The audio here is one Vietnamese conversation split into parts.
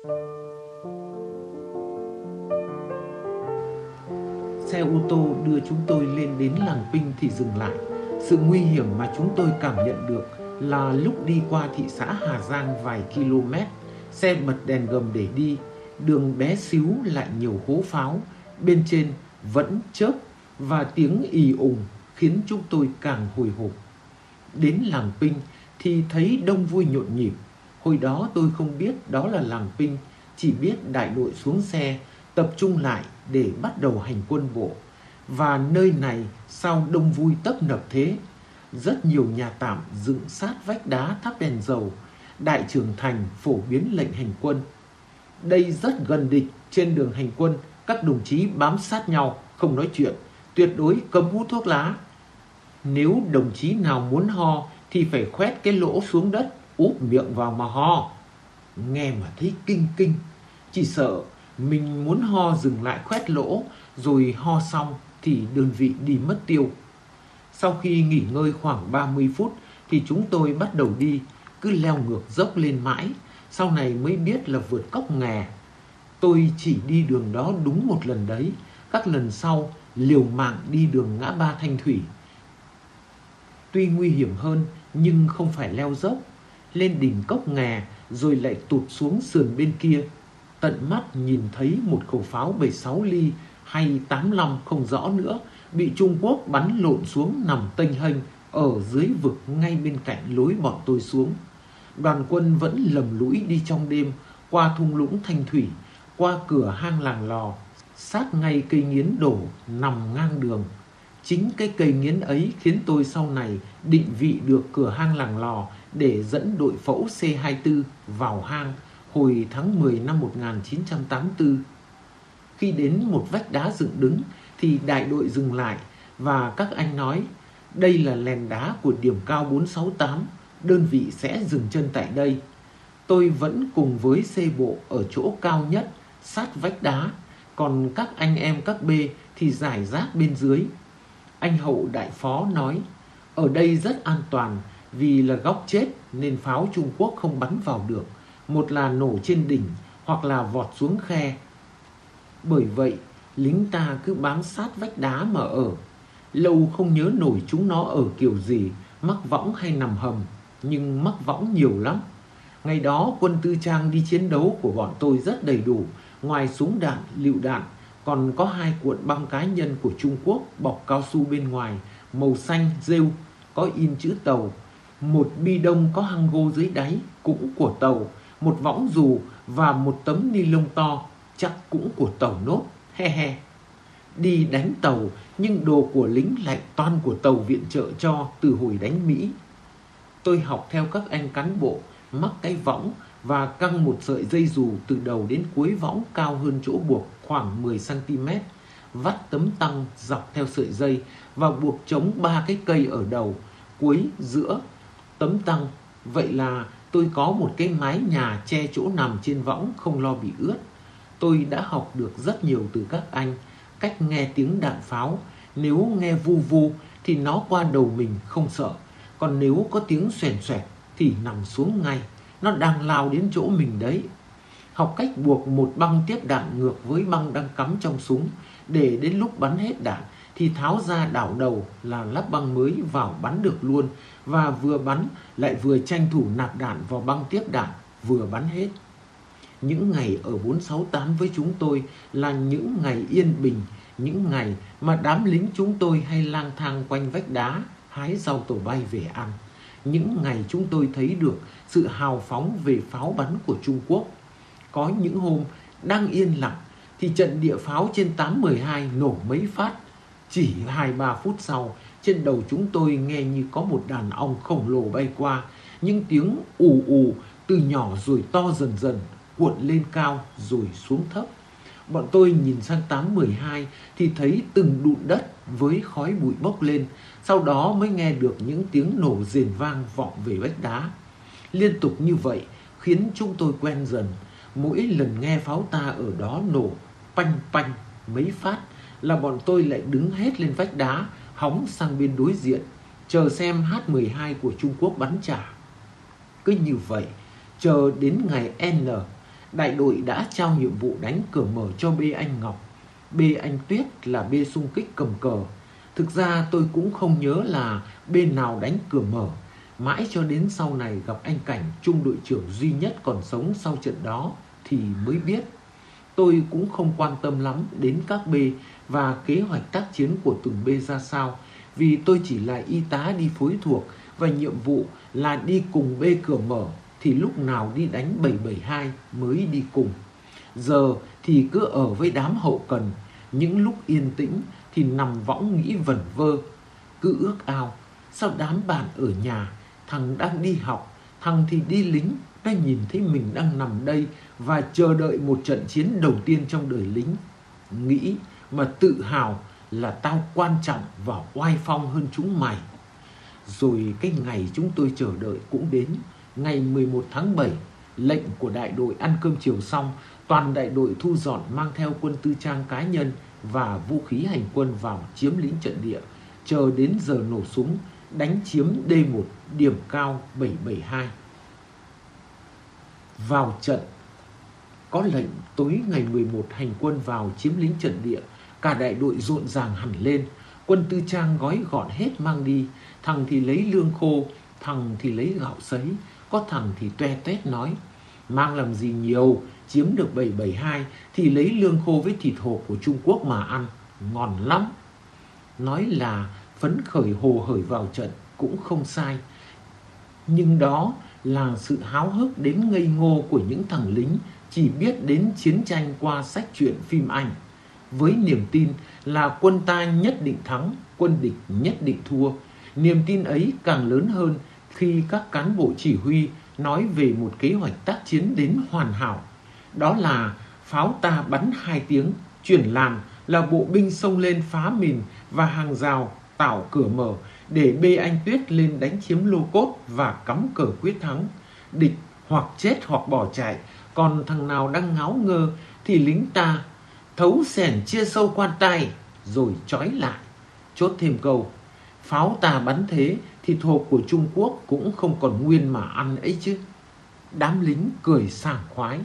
Xe ô tô đưa chúng tôi lên đến làng Pinh thì dừng lại. Sự nguy hiểm mà chúng tôi cảm nhận được là lúc đi qua thị xã Hà Giang vài km, xe bật đèn gầm để đi, đường bé xíu lại nhiều hố pháo, bên trên vẫn chớp và tiếng ì ùng khiến chúng tôi càng hồi hộp. Đến làng Pinh thì thấy đông vui nhộn nhịp. Hồi đó tôi không biết đó là làng Pinh, chỉ biết đại đội xuống xe tập trung lại để bắt đầu hành quân bộ. Và nơi này sao đông vui tấp nập thế? Rất nhiều nhà tạm dựng sát vách đá thắp đèn dầu. Đại trưởng thành phổ biến lệnh hành quân. Đây rất gần địch, trên đường hành quân các đồng chí bám sát nhau, không nói chuyện, tuyệt đối cấm hút thuốc lá. Nếu đồng chí nào muốn ho thì phải khoét cái lỗ xuống đất, úp miệng vào mà ho. Nghe mà thấy kinh kinh, chỉ sợ mình muốn ho dừng lại khoét lỗ, rồi ho xong thì đơn vị đi mất tiêu. Sau khi nghỉ ngơi khoảng 30 phút thì chúng tôi bắt đầu đi, cứ leo ngược dốc lên mãi, sau này mới biết là vượt cốc nghè. Tôi chỉ đi đường đó đúng một lần đấy, các lần sau liều mạng đi đường ngã ba Thanh Thủy. Tuy nguy hiểm hơn nhưng không phải leo dốc, lên đỉnh cốc nghè rồi lại tụt xuống sườn bên kia. Tận mắt nhìn thấy một khẩu pháo 76 ly hay 85 không rõ nữa bị Trung Quốc bắn lộn xuống nằm tênh hênh ở dưới vực ngay bên cạnh lối bọn tôi xuống. Đoàn quân vẫn lầm lũi đi trong đêm, qua thung lũng Thanh Thủy, qua cửa hang làng Lò, sát ngay cây nghiến đổ nằm ngang đường. Chính cái cây nghiến ấy khiến tôi sau này định vị được cửa hang làng Lò để dẫn đội phẫu C-24 vào hang hồi tháng 10 năm 1984. Khi đến một vách đá dựng đứng thì đại đội dừng lại và các anh nói đây là lèn đá của điểm cao 468, đơn vị sẽ dừng chân tại đây. Tôi vẫn cùng với xe bộ ở chỗ cao nhất sát vách đá, còn các anh em các B thì rải rác bên dưới. Anh Hậu đại phó nói ở đây rất an toàn vì là góc chết nên pháo Trung Quốc không bắn vào được, một là nổ trên đỉnh hoặc là vọt xuống khe. Bởi vậy lính ta cứ bám sát vách đá mà ở. Lâu không nhớ nổi chúng nó ở kiểu gì, mắc võng hay nằm hầm, nhưng mắc võng nhiều lắm. Ngày đó quân tư trang đi chiến đấu của bọn tôi rất đầy đủ, ngoài súng đạn, lựu đạn còn có 2 cuộn băng cá nhân của Trung Quốc bọc cao su bên ngoài, màu xanh rêu, có in chữ tàu, một bi đông có hăng gô dưới đáy cũng của tàu, một võng dù và một tấm ni lông to chắc cũng của tàu nốt, he he. Đi đánh tàu nhưng đồ của lính lại toàn của tàu viện trợ cho từ hồi đánh Mỹ. Tôi học theo các anh cán bộ, mắc cái võng và căng một sợi dây dù từ đầu đến cuối võng cao hơn chỗ buộc khoảng 10 cm, vắt tấm tăng dọc theo sợi dây và buộc chống 3 cái cây ở đầu, cuối, giữa tấm tăng. Vậy là tôi có một cái mái nhà che chỗ nằm trên võng, không lo bị ướt. Tôi đã học được rất nhiều từ các anh, cách nghe tiếng đạn pháo. Nếu nghe vu vu thì nó qua đầu mình không sợ, còn nếu có tiếng xoèn xoẹt thì nằm xuống ngay, nó đang lao đến chỗ mình đấy. Học cách buộc một băng tiếp đạn ngược với băng đang cắm trong súng, để đến lúc bắn hết đạn thì tháo ra đảo đầu là lắp băng mới vào bắn được luôn, và vừa bắn lại vừa tranh thủ nạp đạn vào băng tiếp đạn, vừa bắn hết. Những ngày ở 468 với chúng tôi là những ngày yên bình, những ngày mà đám lính chúng tôi hay lang thang quanh vách đá hái rau tổ bay về ăn. Những ngày chúng tôi thấy được sự hào phóng về pháo bắn của Trung Quốc. Có những hôm đang yên lặng thì trận địa pháo trên 812 nổ mấy phát. Chỉ 2-3 phút sau, trên đầu chúng tôi nghe như có một đàn ong khổng lồ bay qua. Những tiếng ù ù từ nhỏ rồi to dần dần, cuộn lên cao rồi xuống thấp. Bọn tôi nhìn sang 812 thì thấy từng đụn đất với khói bụi bốc lên. Sau đó mới nghe được những tiếng nổ rền vang vọng về vách đá. Liên tục như vậy khiến chúng tôi quen dần. Mỗi lần nghe pháo ta ở đó nổ panh panh mấy phát là bọn tôi lại đứng hết lên vách đá, hóng sang bên đối diện, chờ xem H-12 của Trung Quốc bắn trả. Cứ như vậy, chờ đến ngày N, đại đội đã trao nhiệm vụ đánh cửa mở cho B anh Ngọc. B anh Tuyết là B xung kích cầm cờ. Thực ra tôi cũng không nhớ là bên nào đánh cửa mở. Mãi cho đến sau này gặp anh Cảnh, trung đội trưởng duy nhất còn sống sau trận đó, thì mới biết. Tôi cũng không quan tâm lắm đến các B và kế hoạch tác chiến của từng B ra sao, vì tôi chỉ là y tá đi phối thuộc và nhiệm vụ là đi cùng B cửa mở, thì lúc nào đi đánh 772 mới đi cùng. Giờ thì cứ ở với đám hậu cần, những lúc yên tĩnh thì nằm võng nghĩ vẩn vơ. Cứ ước ao, sao đám bạn ở nhà, thằng đang đi học, thằng thì đi lính, nó nhìn thấy mình đang nằm đây và chờ đợi một trận chiến đầu tiên trong đời lính. Nghĩ mà tự hào là tao quan trọng và oai phong hơn chúng mày. Rồi cái ngày chúng tôi chờ đợi cũng đến. Ngày 11 tháng 7, lệnh của đại đội ăn cơm chiều xong, toàn đại đội thu dọn mang theo quân tư trang cá nhân và vũ khí hành quân vào chiếm lĩnh trận địa, chờ đến giờ nổ súng đánh chiếm D1 điểm cao 772. Vào trận. Có lệnh tối ngày 11 hành quân vào chiếm lĩnh trận địa, cả đại đội rộn ràng hẳn lên. Quân tư trang gói gọn hết mang đi, thằng thì lấy lương khô, thằng thì lấy gạo sấy, có thằng thì toe toét nói: mang làm gì nhiều, chiếm được 772 thì lấy lương khô với thịt hộp của Trung Quốc mà ăn, ngon lắm. Nói là phấn khởi hồ hởi vào trận cũng không sai, nhưng đó là sự háo hức đến ngây ngô của những thằng lính chỉ biết đến chiến tranh qua sách truyện phim Anh, với niềm tin là quân ta nhất định thắng, quân địch nhất định thua. Niềm tin ấy càng lớn hơn khi các cán bộ chỉ huy nói về một kế hoạch tác chiến đến hoàn hảo. Đó là pháo ta bắn 2 tiếng, chuyển làn là bộ binh xông lên phá mìn và hàng rào tạo cửa mở để B anh Tuyết lên đánh chiếm lô cốt và cắm cờ quyết thắng. Địch hoặc chết hoặc bỏ chạy, còn thằng nào đang ngáo ngơ thì lính ta thấu xẻn chia sâu quan tay rồi trói lại. Chốt thêm câu: pháo ta bắn thế thì thịt của Trung Quốc cũng không còn nguyên mà ăn ấy chứ. Đám lính cười sảng khoái.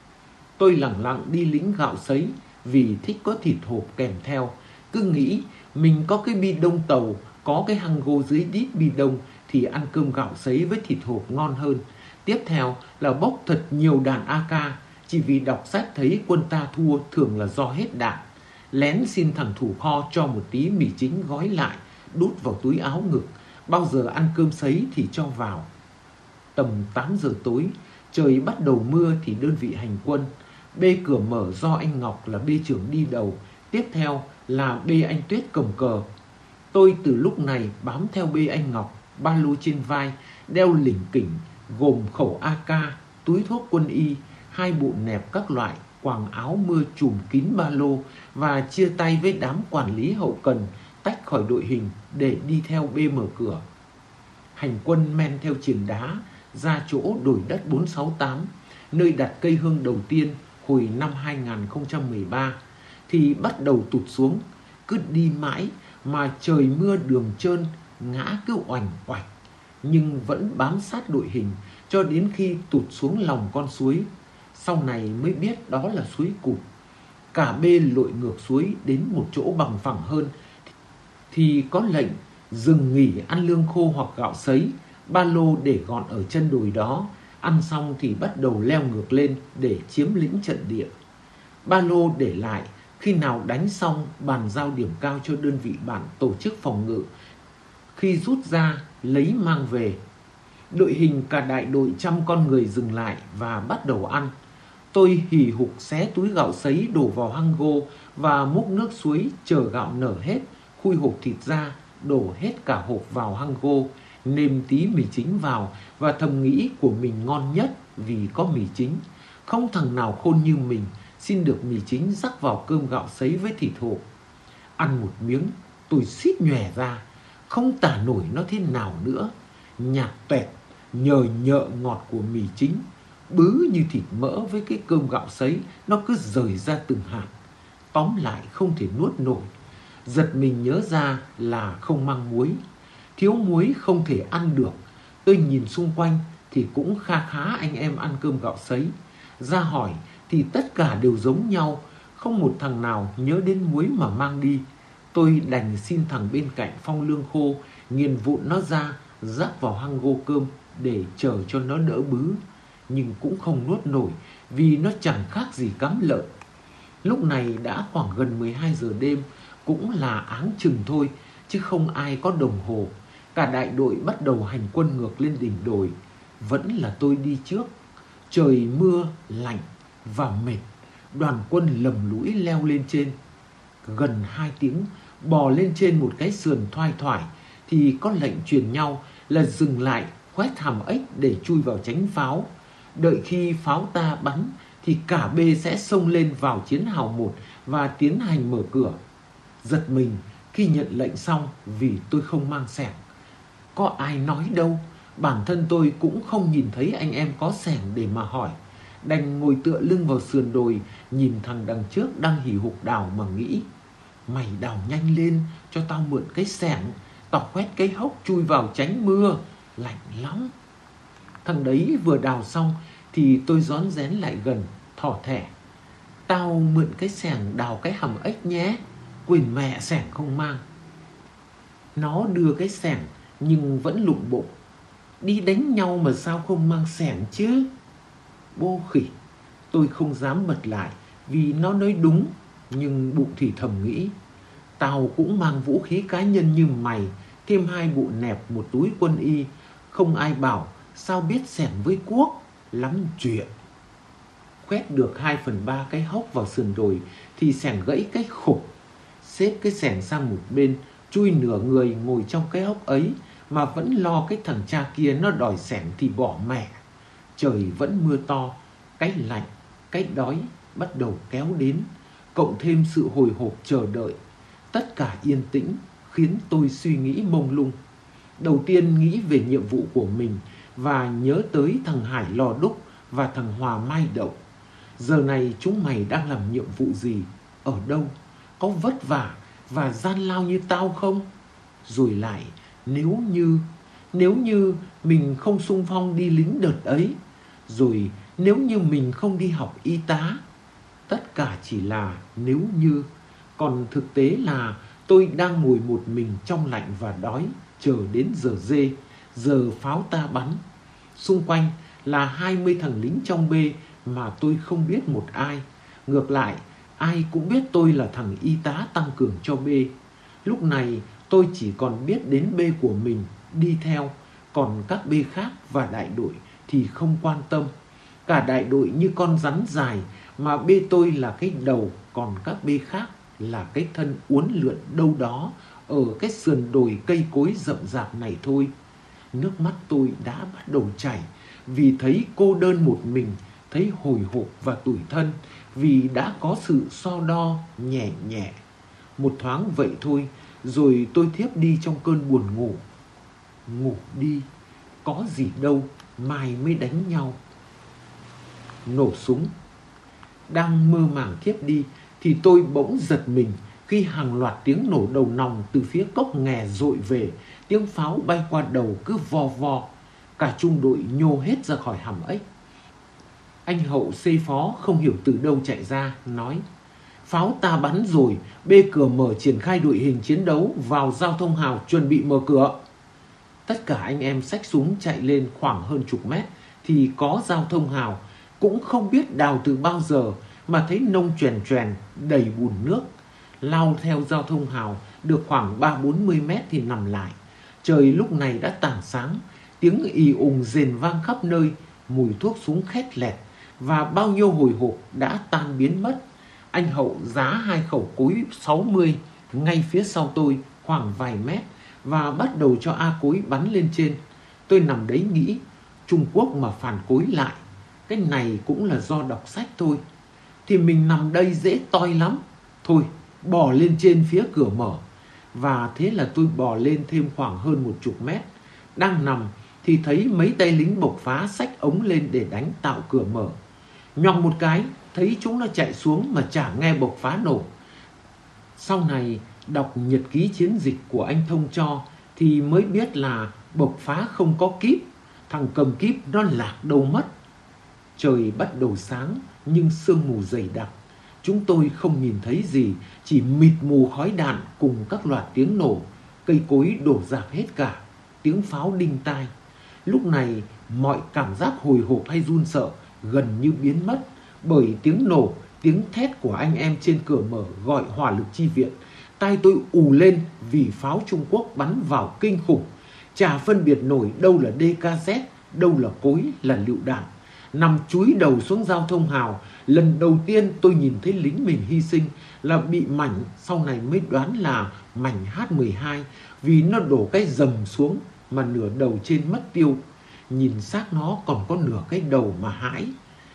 Tôi lẳng lặng đi lĩnh gạo sấy vì thích có thịt hộp kèm theo. Cứ nghĩ mình có cái bi đông tàu, có cái hăng gô dưới đít bi đông thì ăn cơm gạo sấy với thịt hộp ngon hơn. Tiếp theo là bốc thật nhiều đạn AK, chỉ vì đọc sách thấy quân ta thua thường là do hết đạn. Lén xin thằng thủ kho cho một tí mì chính gói lại, đút vào túi áo ngực, bao giờ ăn cơm sấy thì cho vào. Tầm 8 giờ tối, trời bắt đầu mưa thì đơn vị hành quân. B cửa mở do anh Ngọc là B trưởng đi đầu, tiếp theo là B anh Tuyết cầm cờ. Tôi từ lúc này bám theo B anh Ngọc, ba lô trên vai, đeo lỉnh kỉnh, gồm khẩu AK, túi thuốc quân y, 2 bộ nẹp các loại, quàng áo mưa trùm kín ba lô và chia tay với đám quản lý hậu cần, tách khỏi đội hình để đi theo B mở cửa. Hành quân men theo triền đá ra chỗ đồi đất 468, nơi đặt cây hương đầu tiên hồi năm 2013, thì bắt đầu tụt xuống. Cứ đi mãi mà trời mưa đường trơn, ngã cứ oành oạch, nhưng vẫn bám sát đội hình cho đến khi tụt xuống lòng con suối. Sau này mới biết đó là suối Cụt. Cả B lội ngược suối đến một chỗ bằng phẳng hơn thì có lệnh dừng nghỉ ăn lương khô hoặc gạo sấy, ba lô để gọn ở chân đồi đó. Ăn xong thì bắt đầu leo ngược lên để chiếm lĩnh trận địa. Ba lô để lại, khi nào đánh xong bàn giao điểm cao cho đơn vị bạn tổ chức phòng ngự. Khi rút ra lấy mang về. Đội hình cả đại đội 100 con người dừng lại và bắt đầu ăn. Tôi hì hục xé túi gạo sấy đổ vào hăng gô và múc nước suối chờ gạo nở hết, khui hộp thịt ra, đổ hết cả hộp vào hăng gô, nêm tí mì chính vào và thầm nghĩ của mình ngon nhất vì có mì chính. Không thằng nào khôn như mình xin được mì chính rắc vào cơm gạo sấy với thịt hộp. Ăn một miếng tôi suýt nhòe ra, không tả nổi nó thế nào nữa. Nhạt toẹt, nhờ nhợ ngọt của mì chính, bứ như thịt mỡ với cái cơm gạo sấy, nó cứ rời ra từng hạt. Tóm lại không thể nuốt nổi. Giật mình nhớ ra là không mang muối. Thiếu muối không thể ăn được. Tôi nhìn xung quanh thì cũng kha khá anh em ăn cơm gạo sấy. Ra hỏi thì tất cả đều giống nhau, không một thằng nào nhớ đến muối mà mang đi. Tôi đành xin thằng bên cạnh phong lương khô, nghiền vụn nó ra, rắc vào hăng gô cơm để chờ cho nó đỡ bứ. Nhưng cũng không nuốt nổi vì nó chẳng khác gì cắm lợn. Lúc này đã khoảng gần 12 giờ đêm, cũng là áng chừng thôi, chứ không ai có đồng hồ. Cả đại đội bắt đầu hành quân ngược lên đỉnh đồi. Vẫn là tôi đi trước. Trời mưa, lạnh và mệt. Đoàn quân lầm lũi leo lên trên. Gần 2 tiếng bò lên trên một cái sườn thoai thoải thì có lệnh truyền nhau là dừng lại khoét hàm ếch để chui vào tránh pháo. Đợi khi pháo ta bắn thì cả bê sẽ xông lên vào chiến hào 1 và tiến hành mở cửa. Giật mình khi nhận lệnh xong vì tôi không mang xẻng. Có ai nói đâu, bản thân tôi cũng không nhìn thấy anh em có xẻng để mà hỏi. Đành ngồi tựa lưng vào sườn đồi, nhìn thằng đằng trước đang hì hục đào mà nghĩ: mày đào nhanh lên cho tao mượn cái xẻng, tao khoét cái hốc chui vào tránh mưa, lạnh lắm. Thằng đấy vừa đào xong thì tôi rón rén lại gần, thỏ thẻ: tao mượn cái xẻng đào cái hầm ếch nhé, quên mẹ xẻng không mang. Nó đưa cái xẻng nhưng vẫn lụng bụng: đi đánh nhau mà sao không mang xẻng chứ? Bô khỉ. Tôi không dám bật lại vì nó nói đúng, nhưng bụng thì thầm nghĩ: tao cũng mang vũ khí cá nhân như mày, thêm 2 bộ nẹp, một túi quân y, không ai bảo, sao biết xẻng với cuốc, lắm chuyện. Quét được 2/3 cái hốc vào sườn đồi thì xẻng gãy cái khục. Xếp cái xẻng sang một bên, chui nửa người ngồi trong cái hốc ấy mà vẫn lo cái thằng cha kia nó đòi xẻng thì bỏ mẹ. Trời vẫn mưa to, cái lạnh, cái đói bắt đầu kéo đến, cộng thêm sự hồi hộp chờ đợi. Tất cả yên tĩnh khiến tôi suy nghĩ mông lung. Đầu tiên nghĩ về nhiệm vụ của mình và nhớ tới thằng Hải Lò Đúc và thằng Hòa Mai Đậu. Giờ này chúng mày đang làm nhiệm vụ gì? Ở đâu? Có vất vả và gian lao như tao không? Rồi lại, nếu như mình không xung phong đi lính đợt ấy, rồi nếu như mình không đi học y tá. Tất cả chỉ là nếu như. Còn thực tế là tôi đang ngồi một mình trong lạnh và đói, chờ đến giờ dê, giờ pháo ta bắn. Xung quanh là 20 thằng lính trong bê mà tôi không biết một ai. Ngược lại, ai cũng biết tôi là thằng y tá tăng cường cho bê. Lúc này tôi chỉ còn biết đến bê của mình đi theo, còn các bê khác và đại đội thì không quan tâm. Cả đại đội như con rắn dài, mà bê tôi là cái đầu, còn các bê khác là cái thân uốn lượn đâu đó ở cái sườn đồi cây cối rậm rạp này thôi. Nước mắt tôi đã bắt đầu chảy vì thấy cô đơn một mình, thấy hồi hộp và tủi thân vì đã có sự so đo nhẹ nhẹ. Một thoáng vậy thôi, rồi tôi thiếp đi trong cơn buồn ngủ. Ngủ đi, có gì đâu, mai mới đánh nhau. Nổ súng. Đang mơ màng thiếp đi thì tôi bỗng giật mình khi hàng loạt tiếng nổ đầu nòng từ phía cốc nghè dội về. Tiếng pháo bay qua đầu cứ vo vo. Cả trung đội nhô hết ra khỏi hầm ếch. Anh Hậu xê phó không hiểu từ đâu chạy ra, nói: pháo ta bắn rồi, bê cửa mở triển khai đội hình chiến đấu, vào giao thông hào chuẩn bị mở cửa. Tất cả anh em xách súng chạy lên khoảng hơn chục mét thì có giao thông hào, cũng không biết đào từ bao giờ mà thấy nông choèn choèn đầy bùn nước. Lao theo giao thông hào được khoảng 30-40 mét thì nằm lại. Trời lúc này đã tảng sáng, tiếng ì ùng rền vang khắp nơi, mùi thuốc súng khét lẹt và bao nhiêu hồi hộp đã tan biến mất. Anh Hậu giá 2 khẩu cối 60 ngay phía sau tôi khoảng vài mét và bắt đầu cho A cối bắn lên trên. Tôi nằm đấy nghĩ, Trung Quốc mà phản cối lại, cái này cũng là do đọc sách thôi, thì mình nằm đây dễ toi lắm. Thôi, bò lên trên phía cửa mở. Và thế là tôi bò lên thêm khoảng hơn 10 mét. Đang nằm thì thấy mấy tay lính bộc phá xách ống lên để đánh tạo cửa mở. Nhoòng một cái, thấy chúng nó chạy xuống mà chả nghe bộc phá nổ. Sau này đọc nhật ký chiến dịch của anh Thông cho thì mới biết là bộc phá không có kíp, thằng cầm kíp nó lạc đâu mất. Trời bắt đầu sáng nhưng sương mù dày đặc. Chúng tôi không nhìn thấy gì, chỉ mịt mù khói đạn cùng các loạt tiếng nổ. Cây cối đổ rạp hết cả, tiếng pháo đinh tai. Lúc này mọi cảm giác hồi hộp hay run sợ gần như biến mất bởi tiếng nổ, tiếng thét của anh em trên cửa mở gọi hỏa lực chi viện. Tai tôi ù lên vì pháo Trung Quốc bắn vào kinh khủng. Chả phân biệt nổi đâu là DKZ, đâu là cối, là lựu đạn. Nằm chúi đầu xuống giao thông hào, lần đầu tiên tôi nhìn thấy lính mình hy sinh là bị mảnh, sau này mới đoán là mảnh H12 vì nó đổ cái rầm xuống mà nửa đầu trên mất tiêu. Nhìn xác nó còn có nửa cái đầu mà hãi.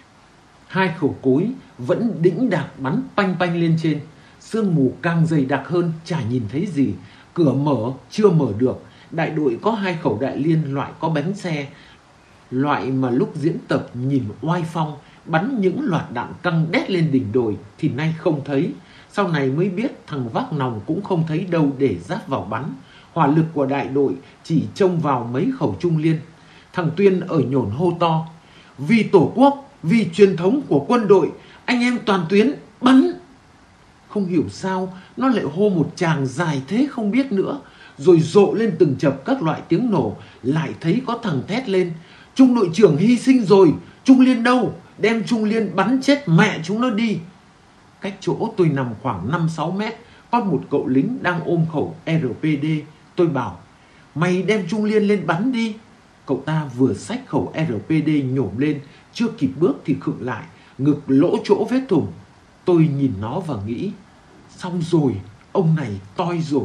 Hai khẩu cối vẫn đĩnh đạc bắn panh panh lên trên. Sương mù càng dày đặc hơn, chả nhìn thấy gì. Cửa mở chưa mở được. Đại đội có 2 khẩu đại liên loại có bánh xe, loại mà lúc diễn tập nhìn oai phong, bắn những loạt đạn căng đét lên đỉnh đồi thì nay không thấy. Sau này mới biết thằng vác nòng cũng không thấy đâu để giáp vào bắn. Hỏa lực của đại đội chỉ trông vào mấy khẩu trung liên. Thằng Tuyên ở nhổn hô to: vì Tổ quốc, vì truyền thống của quân đội, anh em toàn tuyến bắn. Không hiểu sao nó lại hô một tràng dài thế không biết nữa. Rồi rộ lên từng chập các loại tiếng nổ. Lại thấy có thằng thét lên: trung đội trưởng hy sinh rồi, trung liên đâu, đem trung liên bắn chết mẹ chúng nó đi. Cách chỗ tôi nằm khoảng 5-6 mét có một cậu lính đang ôm khẩu RPD. Tôi bảo: mày đem trung liên lên bắn đi. Cậu ta vừa xách khẩu RPD nhổm lên, chưa kịp bước thì khựng lại, ngực lỗ chỗ vết thủng. Tôi nhìn nó và nghĩ: xong rồi, ông này toi rồi.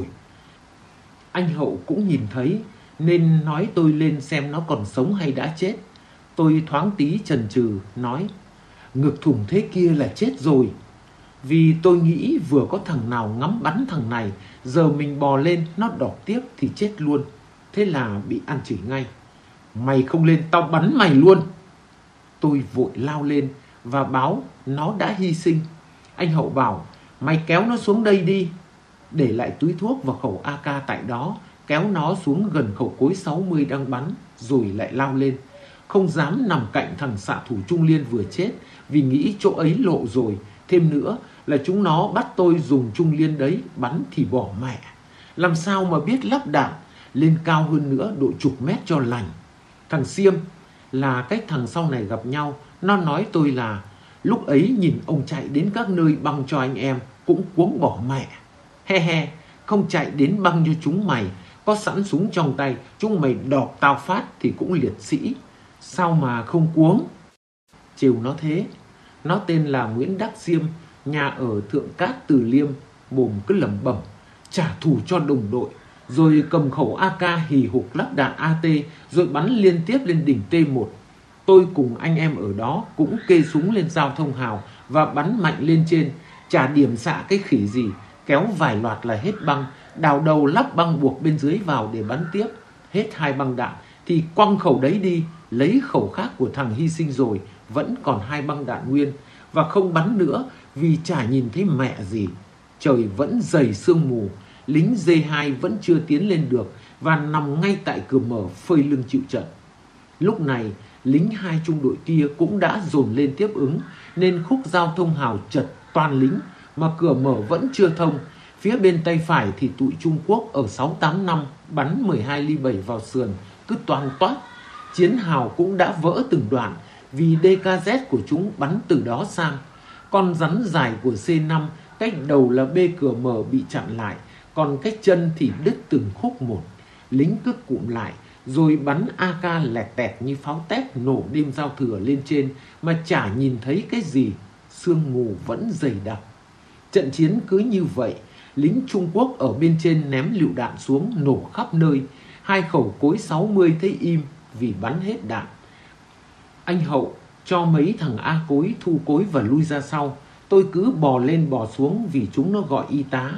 Anh Hậu cũng nhìn thấy nên nói tôi lên xem nó còn sống hay đã chết. Tôi thoáng tí chần chừ nói: ngực thủng thế kia là chết rồi. Vì tôi nghĩ vừa có thằng nào ngắm bắn thằng này, giờ mình bò lên nó đọt tiếp thì chết luôn. Thế là bị ăn chửi ngay: mày không lên tao bắn mày luôn. Tôi vội lao lên và báo nó đã hy sinh. Anh Hậu bảo: mày kéo nó xuống đây đi. Để lại túi thuốc và khẩu AK tại đó, kéo nó xuống gần khẩu cối 60 đang bắn, rồi lại lao lên. Không dám nằm cạnh thằng xạ thủ trung liên vừa chết vì nghĩ chỗ ấy lộ rồi. Thêm nữa là chúng nó bắt tôi dùng trung liên đấy bắn thì bỏ mẹ. Làm sao mà biết lắp đạn, lên cao hơn nữa độ chục mét cho lành. Thằng Xiêm là cách thằng sau này gặp nhau, nó nói tôi là lúc ấy nhìn ông chạy đến các nơi băng cho anh em cũng cuống bỏ mẹ. He he, không chạy đến băng cho chúng mày, có sẵn súng trong tay, chúng mày đọt tao phát thì cũng liệt sĩ. Sao mà không cuống? Trêu nó thế. Nó tên là Nguyễn Đắc Xiêm, nhà ở Thượng Cát Từ Liêm, mồm cứ lẩm bẩm trả thù cho đồng đội, rồi cầm khẩu AK hì hục lắp đạn AT rồi bắn liên tiếp lên đỉnh T1. Tôi cùng anh em ở đó cũng kê súng lên giao thông hào và bắn mạnh lên trên, chả điểm xạ cái khỉ gì, kéo vài loạt là hết băng, đào đầu lắp băng buộc bên dưới vào để bắn tiếp. Hết 2 băng đạn thì quăng khẩu đấy đi, lấy khẩu khác của thằng hy sinh rồi, vẫn còn 2 băng đạn nguyên, và không bắn nữa vì chả nhìn thấy mẹ gì. Trời vẫn dày sương mù, lính D2 vẫn chưa tiến lên được và nằm ngay tại cửa mở phơi lưng chịu trận. Lúc này lính 2 trung đội kia cũng đã dồn lên tiếp ứng, nên khúc giao thông hào chật toàn lính mà cửa mở vẫn chưa thông. Phía bên tay phải thì tụi Trung Quốc ở 685 bắn 12 ly 7 vào sườn cứ toan toát. Chiến hào cũng đã vỡ từng đoạn vì DKZ của chúng bắn từ đó sang. Con rắn dài của C5 cách đầu là B cửa mở bị chặn lại, còn cách chân thì đứt từng khúc một. Lính cứ cụm lại rồi bắn AK lẹt tẹt như pháo tép nổ đêm giao thừa lên trên mà chả nhìn thấy cái gì. Sương mù vẫn dày đặc. Trận chiến cứ như vậy, lính Trung Quốc ở bên trên ném lựu đạn xuống nổ khắp nơi. 2 khẩu cối 60 thấy im vì bắn hết đạn. Anh Hậu cho mấy thằng A cối thu cối và lui ra sau. Tôi cứ bò lên bò xuống vì chúng nó gọi y tá.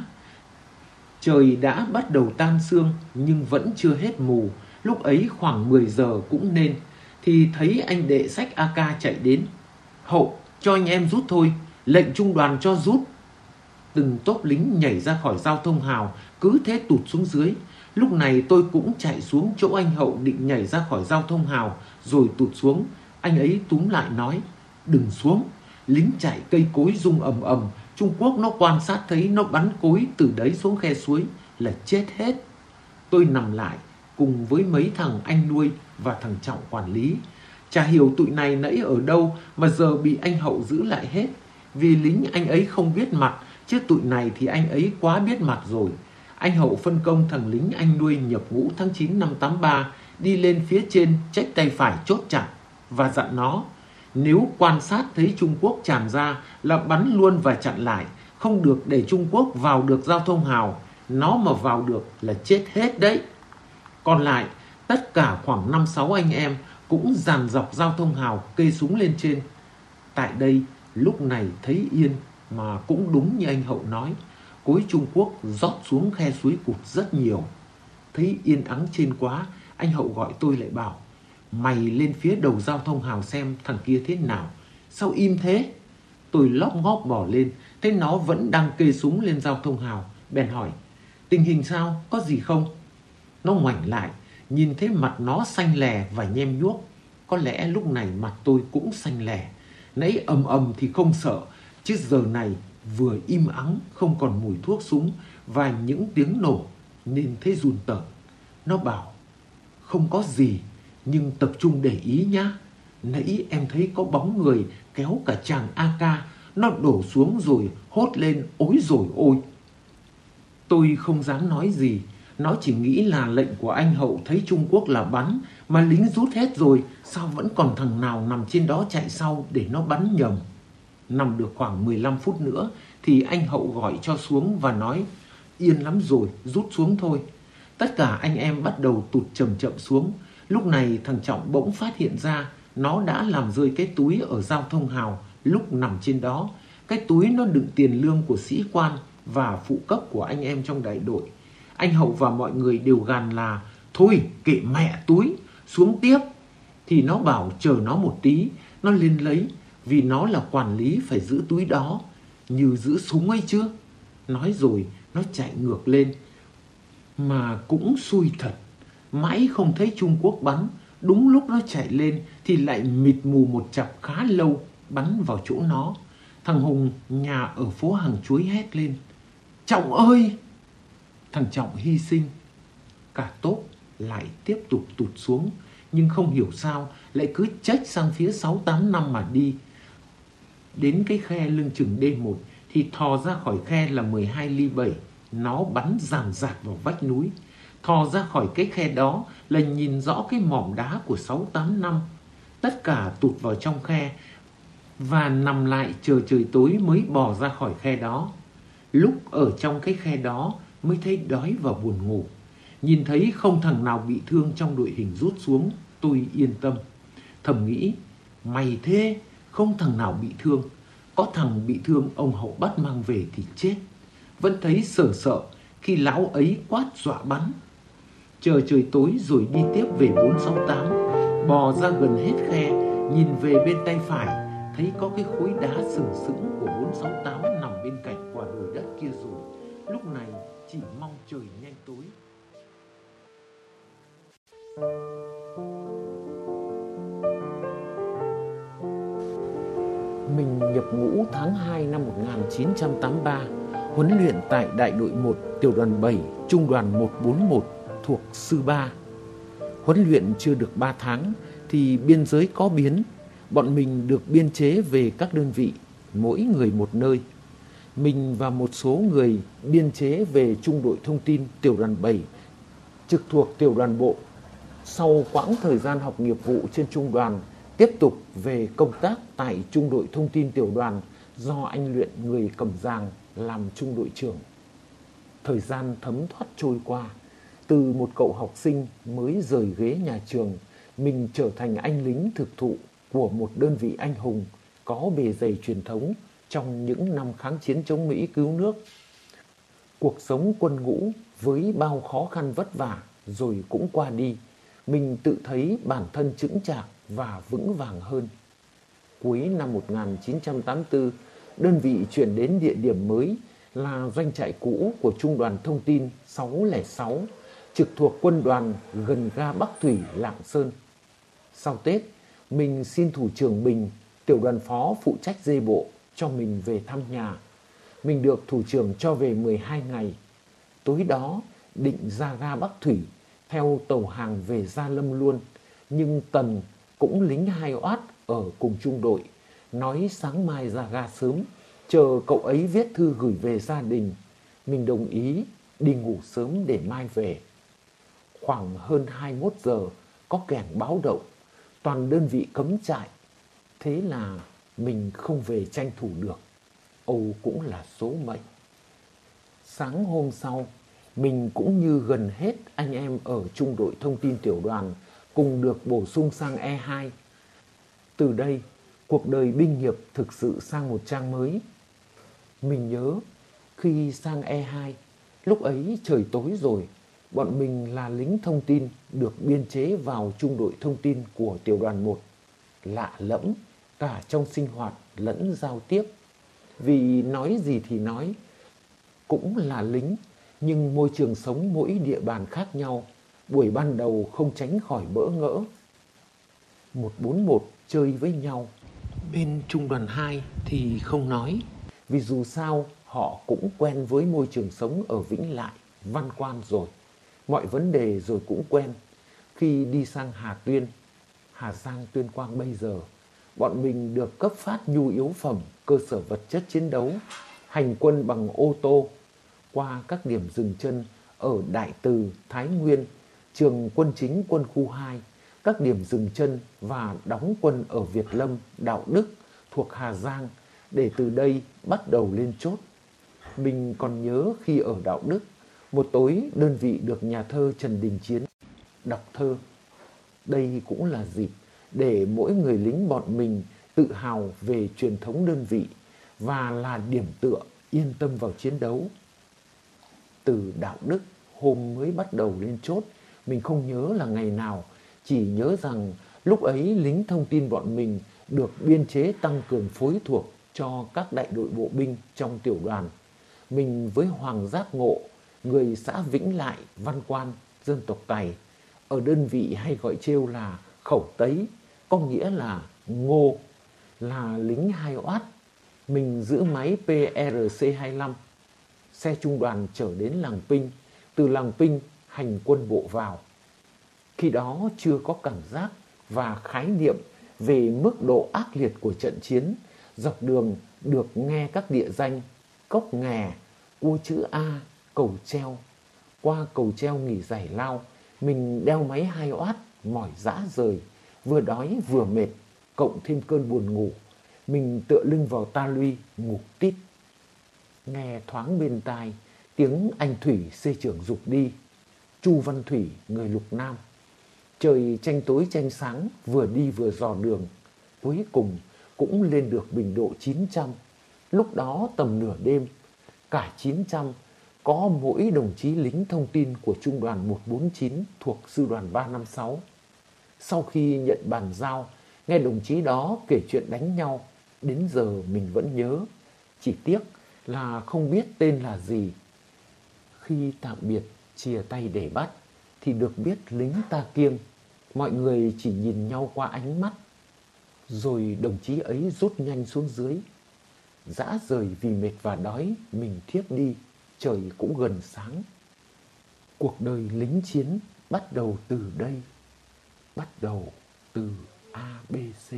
Trời đã bắt đầu tan sương nhưng vẫn chưa hết mù. Lúc ấy khoảng 10 giờ cũng nên. Thì thấy anh đệ xách AK chạy đến. Hậu, cho anh em rút thôi, lệnh trung đoàn cho rút. Từng tốp lính nhảy ra khỏi giao thông hào, cứ thế tụt xuống dưới. Lúc này tôi cũng chạy xuống chỗ anh Hậu định nhảy ra khỏi giao thông hào rồi tụt xuống. Anh ấy túm lại nói, đừng xuống. Lính chạy cây cối rung ầm ầm. Trung Quốc nó quan sát thấy nó bắn cối từ đấy xuống khe suối là chết hết. Tôi nằm lại cùng với mấy thằng anh nuôi và thằng Trọng quản lý. Chả hiểu tụi này nãy ở đâu mà giờ bị anh Hậu giữ lại hết. Vì lính anh ấy không biết mặt, chứ tụi này thì anh ấy quá biết mặt rồi. Anh Hậu phân công thằng lính anh nuôi nhập ngũ tháng 9 năm 83 đi lên phía trên trách tay phải chốt chặn và dặn nó, nếu quan sát thấy Trung Quốc tràn ra là bắn luôn và chặn lại, không được để Trung Quốc vào được giao thông hào. Nó mà vào được là chết hết đấy. Còn lại, tất cả khoảng 5-6 anh em cũng dàn dọc giao thông hào kê súng lên trên. Tại đây, lúc này thấy yên mà cũng đúng như anh Hậu nói. Cối Trung Quốc rót xuống khe suối cụt rất nhiều. Thấy yên ắng trên quá, anh Hậu gọi tôi lại bảo, mày lên phía đầu giao thông hào xem thằng kia thế nào. Sao im thế? Tôi lóp ngóp bỏ lên, thấy nó vẫn đang kê súng lên giao thông hào. Bèn hỏi, tình hình sao, có gì không? Nó ngoảnh lại, nhìn thấy mặt nó xanh lè và nhem nhuốc. Có lẽ lúc này mặt tôi cũng xanh lè. Nãy ầm ầm thì không sợ, chứ giờ này vừa im ắng, không còn mùi thuốc súng và những tiếng nổ nên thấy run tởn. Nó bảo, không có gì, nhưng tập trung để ý nhá. Nãy em thấy có bóng người kéo cả tràng AK, nó đổ xuống rồi hốt lên, ối rồi ôi. Tôi không dám nói gì, nó chỉ nghĩ là lệnh của anh Hậu thấy Trung Quốc là bắn, mà lính rút hết rồi, sao vẫn còn thằng nào nằm trên đó chạy sau để nó bắn nhầm. Nằm được khoảng 15 phút nữa thì anh Hậu gọi cho xuống và nói, yên lắm rồi, rút xuống thôi. Tất cả anh em bắt đầu tụt chậm chậm xuống. Lúc này thằng Trọng bỗng phát hiện ra nó đã làm rơi cái túi ở giao thông hào lúc nằm trên đó. Cái túi nó đựng tiền lương của sĩ quan và phụ cấp của anh em trong đại đội. Anh Hậu và mọi người đều gàn là, thôi kệ mẹ túi, xuống tiếp. Thì nó bảo chờ nó một tí, nó lên lấy, vì nó là quản lý phải giữ túi đó, như giữ súng ấy chứ. Nói rồi nó chạy ngược lên. Mà cũng xui thật, mãi không thấy Trung Quốc bắn. Đúng lúc nó chạy lên thì lại mịt mù một chặp khá lâu bắn vào chỗ nó. Thằng Hùng nhà ở phố Hàng Chuối hét lên, Trọng ơi! Thằng Trọng hy sinh. Cả tốp lại tiếp tục tụt xuống, nhưng không hiểu sao lại cứ chếch sang phía 685 mà đi. Đến cái khe lưng chừng D1 thì thò ra khỏi khe là 12 ly 7. Nó bắn ràn rạc vào vách núi. Thò ra khỏi cái khe đó là nhìn rõ cái mỏm đá của 685. Tất cả tụt vào trong khe và nằm lại chờ trời tối mới bò ra khỏi khe đó. Lúc ở trong cái khe đó mới thấy đói và buồn ngủ. Nhìn thấy không thằng nào bị thương trong đội hình rút xuống, tôi yên tâm. Thầm nghĩ, may thế, không thằng nào bị thương. Có thằng bị thương ông Hậu bắt mang về thì chết. Vẫn thấy sợ sợ khi lão ấy quát dọa bắn. Chờ trời tối rồi đi tiếp về 468. Bò ra gần hết khe, nhìn về bên tay phải, thấy có cái khối đá sừng sững của 468 nằm bên cạnh quả đồi đất kia rồi. Lúc này chỉ mong trời nhanh tối. Mình nhập ngũ tháng 2 năm 1983, huấn luyện tại đại đội 1, tiểu đoàn 7, trung đoàn 141 thuộc sư 3. Huấn luyện chưa được 3 tháng thì biên giới có biến. Bọn mình được biên chế về các đơn vị, mỗi người một nơi. Mình và một số người biên chế về trung đội thông tin tiểu đoàn 7, trực thuộc tiểu đoàn bộ. Sau quãng thời gian học nghiệp vụ trên trung đoàn, tiếp tục về công tác tại trung đội thông tin tiểu đoàn do anh Luyện người Cẩm Giàng làm trung đội trưởng. Thời gian thấm thoát trôi qua, từ một cậu học sinh mới rời ghế nhà trường, mình trở thành anh lính thực thụ của một đơn vị anh hùng có bề dày truyền thống trong những năm kháng chiến chống Mỹ cứu nước. Cuộc sống quân ngũ với bao khó khăn vất vả rồi cũng qua đi, mình tự thấy bản thân chững chạc và vững vàng hơn. Cuối năm 1984, đơn vị chuyển đến địa điểm mới là doanh trại cũ của Trung đoàn Thông tin 606, trực thuộc quân đoàn gần ga Bắc Thủy, Lạng Sơn. Sau Tết, Mình xin thủ trưởng Bình, tiểu đoàn phó phụ trách dê bộ, cho mình về thăm nhà. Mình được thủ trưởng cho về 12 ngày. Tối đó định ra ga Bắc Thủy theo tàu hàng về Gia Lâm luôn. Nhưng Tần, cũng lính 2 oát ở cùng trung đội, nói sáng mai ra ga sớm, chờ cậu ấy viết thư gửi về gia đình. Mình đồng ý đi ngủ sớm để mai về. Khoảng hơn 21 giờ có kèn báo động, toàn đơn vị cấm trại. Thế là mình không về tranh thủ được. Âu cũng là số mệnh. Sáng hôm sau, mình cũng như gần hết anh em ở trung đội thông tin tiểu đoàn cùng được bổ sung sang E2. Từ đây, cuộc đời binh nghiệp thực sự sang một trang mới. Mình nhớ khi sang E2, lúc ấy trời tối rồi, bọn mình là lính thông tin được biên chế vào trung đội thông tin của tiểu đoàn 1. Lạ lẫm cả trong sinh hoạt lẫn giao tiếp. Vì nói gì thì nói, cũng là lính, nhưng môi trường sống mỗi địa bàn khác nhau. Buổi ban đầu không tránh khỏi bỡ ngỡ. 141 chơi với nhau. Bên trung đoàn 2 thì không nói. Vì dù sao họ cũng quen với môi trường sống ở Vĩnh Lại, Văn Quan rồi. Mọi vấn đề rồi cũng quen. Khi đi sang Hà Tuyên, Hà Giang Tuyên Quang bây giờ, bọn mình được cấp phát nhu yếu phẩm, cơ sở vật chất chiến đấu, hành quân bằng ô tô, qua các điểm dừng chân ở Đại Từ, Thái Nguyên, trường quân chính quân khu 2, các điểm dừng chân và đóng quân ở Việt Lâm, Đạo Đức thuộc Hà Giang, để từ đây bắt đầu lên chốt. Mình còn nhớ khi ở Đạo Đức, một tối đơn vị được nhà thơ Trần Đình Chiến đọc thơ. Đây cũng là dịp để mỗi người lính bọn mình tự hào về truyền thống đơn vị và là điểm tựa yên tâm vào chiến đấu. Từ Đạo Đức, hôm mới bắt đầu lên chốt, mình không nhớ là ngày nào, chỉ nhớ rằng lúc ấy lính thông tin bọn mình được biên chế tăng cường phối thuộc cho các đại đội bộ binh trong tiểu đoàn. Mình với Hoàng Giác Ngộ, người xã Vĩnh Lại, Văn Quan, dân tộc Tày, ở đơn vị hay gọi trêu là Khẩu Tấy, có nghĩa là Ngô, là lính 2 oát. Mình giữ máy PRC-25, xe trung đoàn chở đến Làng Pinh, từ Làng Pinh hành quân bộ vào. Khi đó chưa có cảm giác và khái niệm về mức độ ác liệt của trận chiến. Dọc đường được nghe các địa danh Cốc Nghè, Cua Chữ A, Cầu Treo. Qua Cầu Treo nghỉ giải lao, mình đeo máy 2 oát, mỏi rã rời, vừa đói vừa mệt, cộng thêm cơn buồn ngủ. Mình tựa lưng vào ta luy, ngủ tít. Nghe thoáng bên tai tiếng anh Thủy xê trưởng dục đi, Chu Văn Thủy, người Lục Nam. Trời tranh tối tranh sáng, vừa đi vừa dò đường. Cuối cùng cũng lên được bình độ 900. Lúc đó tầm nửa đêm, cả 900 có mỗi đồng chí lính thông tin của trung đoàn 149 thuộc sư đoàn 356. Sau khi nhận bàn giao, nghe đồng chí đó kể chuyện đánh nhau, đến giờ mình vẫn nhớ. Chỉ tiếc là không biết tên là gì. Khi tạm biệt, chia tay để bắt, thì được biết lính ta kiêng. Mọi người chỉ nhìn nhau qua ánh mắt. Rồi đồng chí ấy rút nhanh xuống dưới. Dã rời vì mệt và đói, mình thiếp đi. Trời cũng gần sáng. Cuộc đời lính chiến bắt đầu từ đây. Bắt đầu từ ABC.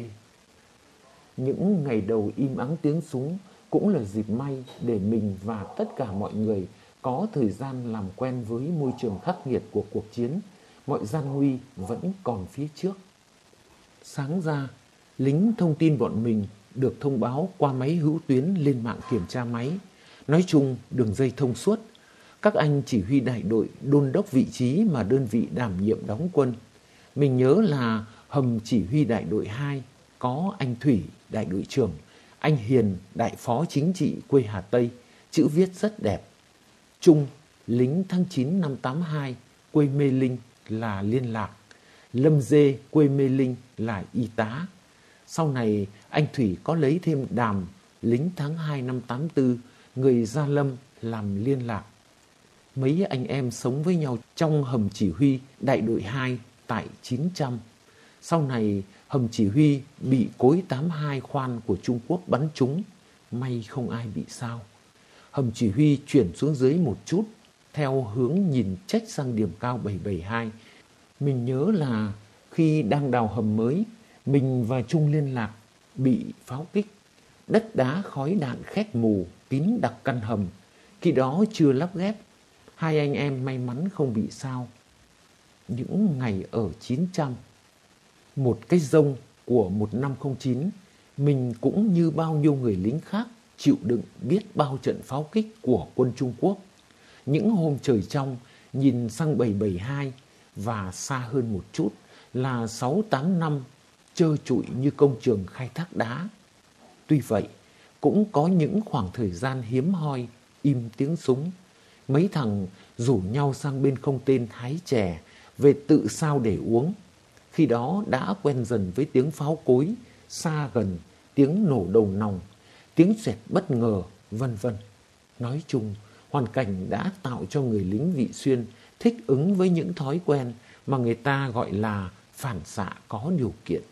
Những ngày đầu im ắng tiếng súng cũng là dịp may để mình và tất cả mọi người có thời gian làm quen với môi trường khắc nghiệt của cuộc chiến. Mọi gian nguy vẫn còn phía trước. Sáng ra, lính thông tin bọn mình được thông báo qua máy hữu tuyến lên mạng kiểm tra máy. Nói chung đường dây thông suốt. Các anh chỉ huy đại đội đôn đốc vị trí mà đơn vị đảm nhiệm đóng quân. Mình nhớ là hầm chỉ huy đại đội 2 có anh Thủy, đại đội trưởng, anh Hiền, đại phó chính trị quê Hà Tây, chữ viết rất đẹp. Trung, lính tháng 9 năm 82, quê Mê Linh là liên lạc. Lâm Dê, quê Mê Linh là y tá. Sau này anh Thủy có lấy thêm Đàm, lính tháng 2 năm 84, người Gia Lâm làm liên lạc. Mấy anh em sống với nhau trong hầm chỉ huy đại đội 2 tại 900. Sau này Hầm chỉ huy bị cối 82 khoan của Trung Quốc bắn trúng, may không ai bị sao. Hầm chỉ huy chuyển xuống dưới một chút, theo hướng nhìn chếch sang điểm cao 772. Mình nhớ là khi đang đào hầm mới, mình và Trung liên lạc bị pháo kích. Đất đá khói đạn khét mù, kín đặc căn hầm. Khi đó chưa lắp ghép, hai anh em may mắn không bị sao. Những ngày ở 900, một cái giông của 1509, mình cũng như bao nhiêu người lính khác chịu đựng biết bao trận pháo kích của quân Trung Quốc. Những hôm trời trong, nhìn sang 772 và xa hơn một chút là 6-8 năm trơ trụi như công trường khai thác đá. Tuy vậy, cũng có những khoảng thời gian hiếm hoi, im tiếng súng. Mấy thằng rủ nhau sang bên không tên hái chè, về tự sao để uống. Khi đó đã quen dần với tiếng pháo cối, xa gần, tiếng nổ đầu nòng, tiếng xoẹt bất ngờ, vân vân. Nói chung, hoàn cảnh đã tạo cho người lính Vị Xuyên thích ứng với những thói quen mà người ta gọi là phản xạ có điều kiện.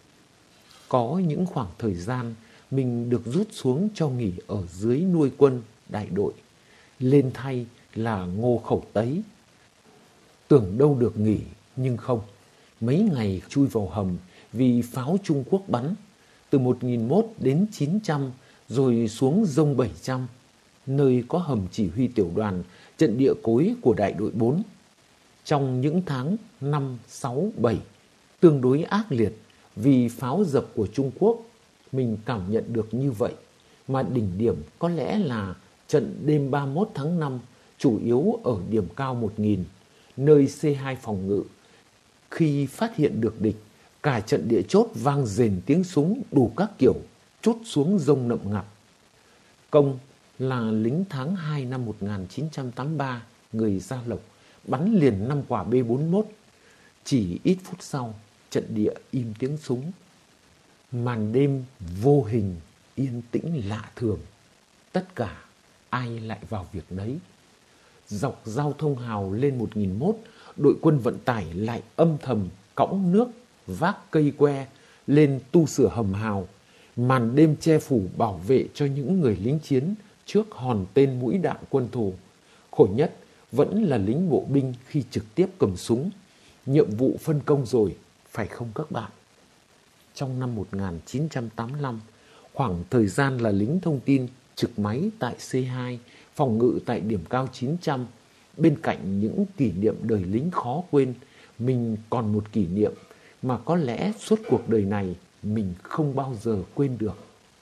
Có những khoảng thời gian mình được rút xuống cho nghỉ ở dưới nuôi quân đại đội. Lên thay là Ngô Khẩu Tấy. Tưởng đâu được nghỉ, nhưng không. Mấy ngày chui vào hầm vì pháo Trung Quốc bắn. Từ 1001 đến 900, rồi xuống dông 700, nơi có hầm chỉ huy tiểu đoàn, trận địa cối của đại đội 4. Trong những tháng 5, 6, 7, tương đối ác liệt vì pháo dập của Trung Quốc, mình cảm nhận được như vậy. Mà đỉnh điểm có lẽ là trận đêm 31 tháng 5, chủ yếu ở điểm cao 1000, nơi C2 phòng ngự. Khi phát hiện được địch, cả trận địa chốt vang rền tiếng súng đủ các kiểu, trút xuống dông nậm ngặt. Công là lính tháng 2 năm 1983, người Gia Lộc, bắn liền 5 quả B41. Chỉ ít phút sau, trận địa im tiếng súng. Màn đêm vô hình, yên tĩnh lạ thường. Tất cả ai lại vào việc đấy. Dọc giao thông hào lên 1001, đội quân vận tải lại âm thầm cõng nước, vác cây que lên tu sửa hầm hào. Màn đêm che phủ bảo vệ cho những người lính chiến trước hòn tên mũi đạn quân thù. Khổ nhất vẫn là lính bộ binh khi trực tiếp cầm súng. Nhiệm vụ phân công rồi, phải không các bạn? Trong năm 1985, khoảng thời gian là lính thông tin trực máy tại C2, phòng ngự tại điểm cao 900. Bên cạnh những kỷ niệm đời lính khó quên, mình còn một kỷ niệm mà có lẽ suốt cuộc đời này mình không bao giờ quên được.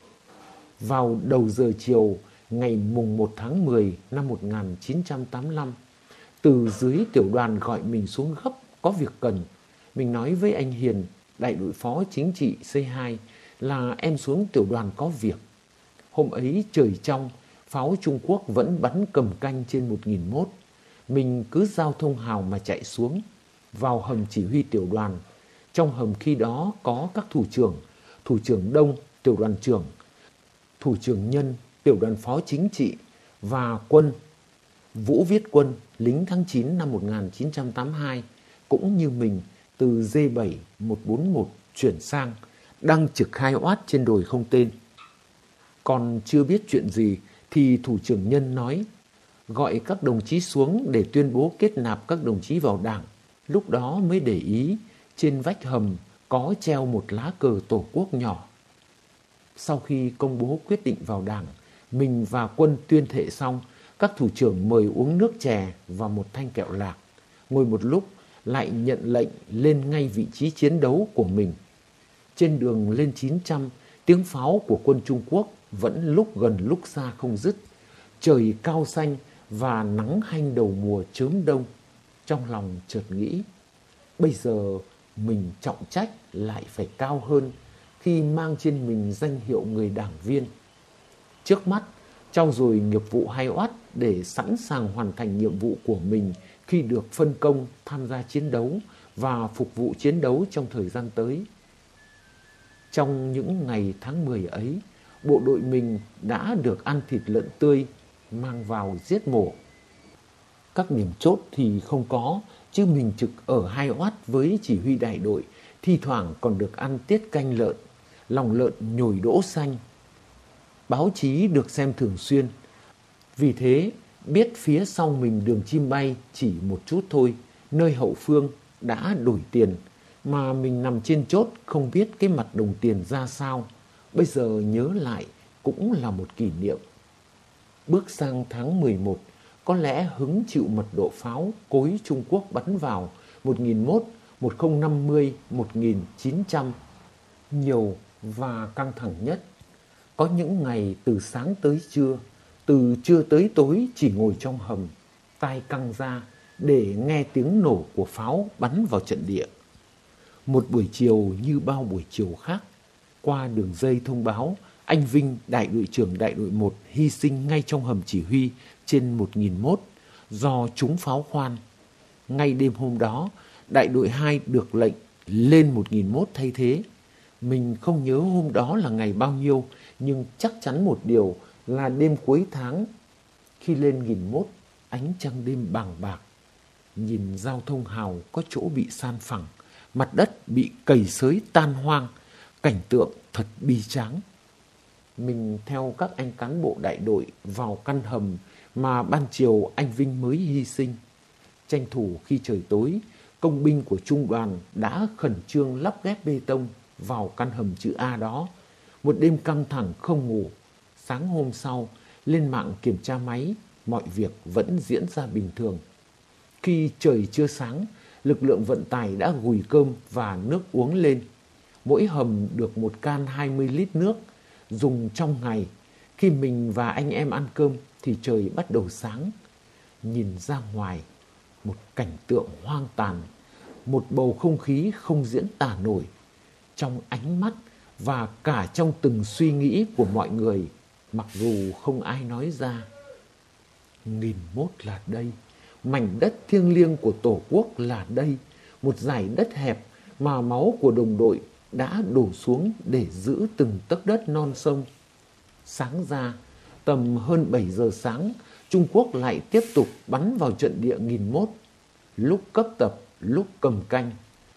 Vào đầu giờ chiều ngày mùng 1 tháng 10 năm 1985, từ dưới tiểu đoàn gọi mình xuống gấp có việc cần. Mình nói với anh Hiền, đại đội phó chính trị C2, là em xuống tiểu đoàn có việc. Hôm ấy trời trong, pháo Trung Quốc vẫn bắn cầm canh trên 1001. Mình cứ giao thông hào mà chạy xuống, vào hầm chỉ huy tiểu đoàn. Trong hầm khi đó có các thủ trưởng Đông, tiểu đoàn trưởng, thủ trưởng Nhân, tiểu đoàn phó chính trị và quân. Vũ Viết Quân, lính tháng 9 năm 1982, cũng như mình từ D7 141 chuyển sang, đang trực khai oát trên đồi không tên. Còn chưa biết chuyện gì thì thủ trưởng Nhân nói, gọi các đồng chí xuống để tuyên bố kết nạp các đồng chí vào đảng. Lúc đó mới để ý, trên vách hầm có treo một lá cờ Tổ quốc nhỏ. Sau khi công bố quyết định vào đảng, mình và quân tuyên thệ xong, các thủ trưởng mời uống nước chè và một thanh kẹo lạc. Ngồi một lúc lại nhận lệnh lên ngay vị trí chiến đấu của mình. Trên đường lên 900, tiếng pháo của quân Trung Quốc vẫn lúc gần lúc xa không dứt. Trời cao xanh và nắng hanh đầu mùa chớm đông. Trong lòng chợt nghĩ, bây giờ mình trọng trách lại phải cao hơn khi mang trên mình danh hiệu người đảng viên. Trước mắt, trau dồi nghiệp vụ hay oát để sẵn sàng hoàn thành nhiệm vụ của mình khi được phân công tham gia chiến đấu và phục vụ chiến đấu trong thời gian tới. Trong những ngày tháng 10 ấy, bộ đội mình đã được ăn thịt lợn tươi mang vào giết mổ. Các điểm chốt thì không có, chứ mình trực ở hai oát với chỉ huy đại đội thi thoảng còn được ăn tiết canh lợn, lòng lợn nhồi đỗ xanh. Báo chí được xem thường xuyên, vì thế biết phía sau mình đường chim bay chỉ một chút thôi, nơi hậu phương đã đổi tiền, mà mình nằm trên chốt không biết cái mặt đồng tiền ra sao. Bây giờ nhớ lại cũng là một kỷ niệm. Bước sang tháng 11, có lẽ hứng chịu mật độ pháo cối Trung Quốc bắn vào 1001, 1050, 1900 nhiều và căng thẳng nhất. Có những ngày từ sáng tới trưa, từ trưa tới tối chỉ ngồi trong hầm, tai căng ra để nghe tiếng nổ của pháo bắn vào trận địa. Một buổi chiều như bao buổi chiều khác, qua đường dây thông báo anh Vinh, đại đội trưởng đại đội 1 hy sinh ngay trong hầm chỉ huy trên 1001 do trúng pháo khoan. Ngay đêm hôm đó, đại đội 2 được lệnh lên 1001 thay thế. Mình không nhớ hôm đó là ngày bao nhiêu, nhưng chắc chắn một điều là đêm cuối tháng. Khi lên 1001, ánh trăng đêm bàng bạc. Nhìn giao thông hào có chỗ bị san phẳng, mặt đất bị cày xới tan hoang, cảnh tượng thật bi tráng. Mình theo các anh cán bộ đại đội vào căn hầm mà ban chiều anh Vinh mới hy sinh. Tranh thủ khi trời tối, công binh của trung đoàn đã khẩn trương lắp ghép bê tông vào căn hầm chữ A đó. Một đêm căng thẳng không ngủ. Sáng hôm sau, lên mạng kiểm tra máy, mọi việc vẫn diễn ra bình thường. Khi trời chưa sáng, lực lượng vận tải đã gùi cơm và nước uống lên. Mỗi hầm được một can 20 lít nước, dùng trong ngày. Khi mình và anh em ăn cơm thì trời bắt đầu sáng. Nhìn ra ngoài, một cảnh tượng hoang tàn, một bầu không khí không diễn tả nổi. Trong ánh mắt và cả trong từng suy nghĩ của mọi người, mặc dù không ai nói ra. 1001 là đây, mảnh đất thiêng liêng của Tổ quốc là đây, một dải đất hẹp mà máu của đồng đội đã đổ xuống để giữ từng tấc đất non sông. Sáng ra, tầm hơn 7 giờ sáng, Trung Quốc lại tiếp tục bắn vào trận địa 1001. Lúc cấp tập, lúc cầm canh.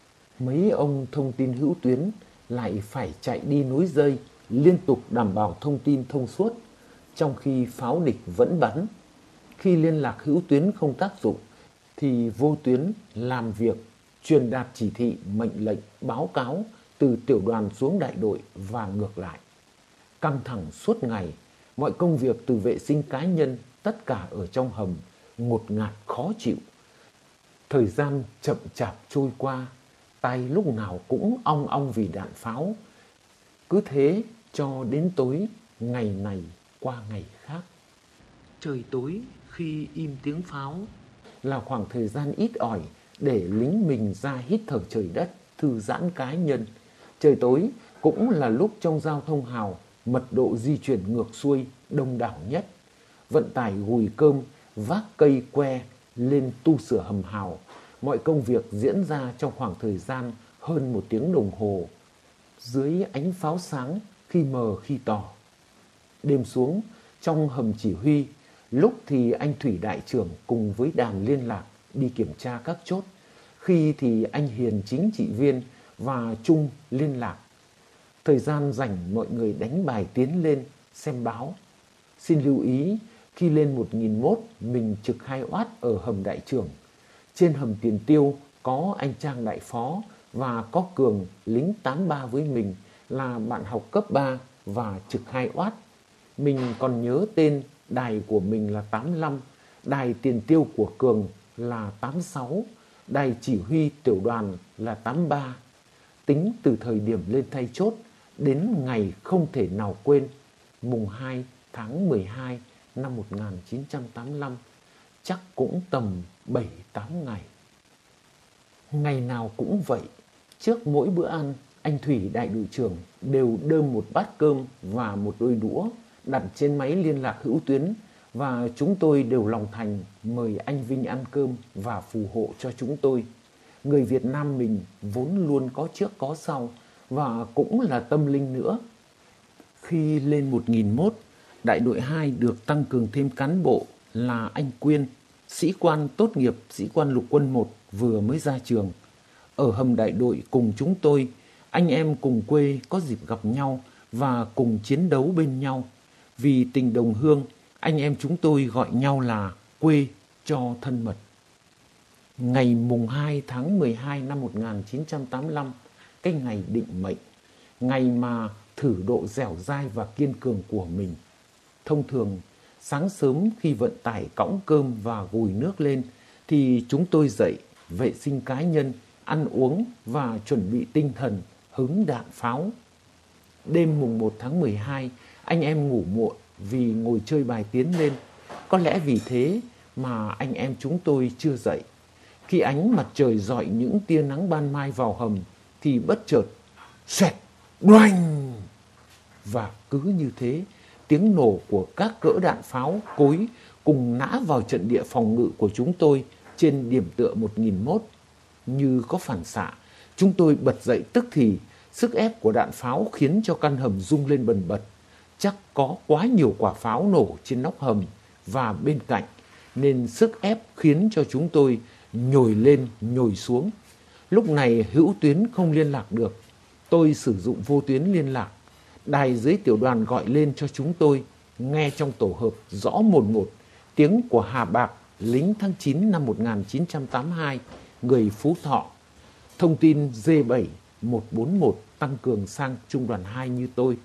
Mấy ông thông tin hữu tuyến lại phải chạy đi nối dây, liên tục đảm bảo thông tin thông suốt, trong khi pháo địch vẫn bắn. Khi liên lạc hữu tuyến không tác dụng, thì vô tuyến làm việc, truyền đạt chỉ thị, mệnh lệnh, báo cáo từ tiểu đoàn xuống đại đội và ngược lại. Căng thẳng suốt ngày, mọi công việc từ vệ sinh cá nhân, tất cả ở trong hầm, ngột ngạt khó chịu. Thời gian chậm chạp trôi qua, tay lúc nào cũng ong ong vì đạn pháo. Cứ thế cho đến tối, ngày này qua ngày khác. Trời tối khi im tiếng pháo là khoảng thời gian ít ỏi để lính mình ra hít thở trời đất, thư giãn cá nhân. Trời tối cũng là lúc trong giao thông hào, mật độ di chuyển ngược xuôi đông đảo nhất. Vận tải gùi cơm, vác cây que lên tu sửa hầm hào. Mọi công việc diễn ra trong khoảng thời gian hơn 1 tiếng đồng hồ, dưới ánh pháo sáng khi mờ khi tỏ. Đêm xuống, trong hầm chỉ huy, lúc thì anh Thủy đại trưởng cùng với đàn liên lạc đi kiểm tra các chốt, khi thì anh Hiền chính trị viên và Trung liên lạc. Thời gian rảnh mọi người đánh bài tiến lên xem báo. Xin lưu ý, khi lên 1001 mình trực 2 oát ở hầm đại trưởng. Trên hầm Tiền Tiêu có anh Trang đại phó và có Cường lính 83 với mình là bạn học cấp 3 và trực 2 oát. Mình còn nhớ tên đài của mình là 85, đài Tiền Tiêu của Cường là 86, đài chỉ huy tiểu đoàn là 83. Tính từ thời điểm lên thay chốt đến ngày không thể nào quên, mùng 2 tháng 12 năm 1985, chắc cũng tầm 7-8 ngày. Ngày nào cũng vậy, trước mỗi bữa ăn, anh Thủy đại đội trưởng đều đơm một bát cơm và một đôi đũa đặt trên máy liên lạc hữu tuyến, và chúng tôi đều lòng thành mời anh Vinh ăn cơm và phù hộ cho chúng tôi. Người Việt Nam mình vốn luôn có trước có sau và cũng là tâm linh nữa. Khi lên 1001, đại đội 2 được tăng cường thêm cán bộ là anh Quyên, sĩ quan tốt nghiệp sĩ quan lục quân 1 vừa mới ra trường. Ở hầm đại đội cùng chúng tôi, anh em cùng quê có dịp gặp nhau và cùng chiến đấu bên nhau. Vì tình đồng hương, anh em chúng tôi gọi nhau là quê cho thân mật. Ngày mùng 2 tháng 12 năm 1985, cái ngày định mệnh, ngày mà thử độ dẻo dai và kiên cường của mình. Thông thường, sáng sớm khi vận tải cõng cơm và gùi nước lên, thì chúng tôi dậy, vệ sinh cá nhân, ăn uống và chuẩn bị tinh thần hứng đạn pháo. Đêm mùng 1 tháng 12, anh em ngủ muộn vì ngồi chơi bài tiến lên. Có lẽ vì thế mà anh em chúng tôi chưa dậy. Khi ánh mặt trời rọi những tia nắng ban mai vào hầm thì bất chợt xoẹt, đoanh. Và cứ như thế, tiếng nổ của các cỡ đạn pháo cối cùng nã vào trận địa phòng ngự của chúng tôi trên điểm tựa 1001. Như có phản xạ, chúng tôi bật dậy tức thì. Sức ép của đạn pháo khiến cho căn hầm rung lên bần bật. Chắc có quá nhiều quả pháo nổ trên nóc hầm và bên cạnh, nên sức ép khiến cho chúng tôi nhồi lên nhồi xuống. Lúc này hữu tuyến không liên lạc được. Tôi sử dụng vô tuyến liên lạc. Đài dưới tiểu đoàn gọi lên cho chúng tôi, nghe trong tổ hợp rõ mồn một tiếng của Hà Bạc, lính tháng 9 năm 1982, người Phú Thọ. Thông tin D7 141 tăng cường sang trung đoàn 2 như tôi.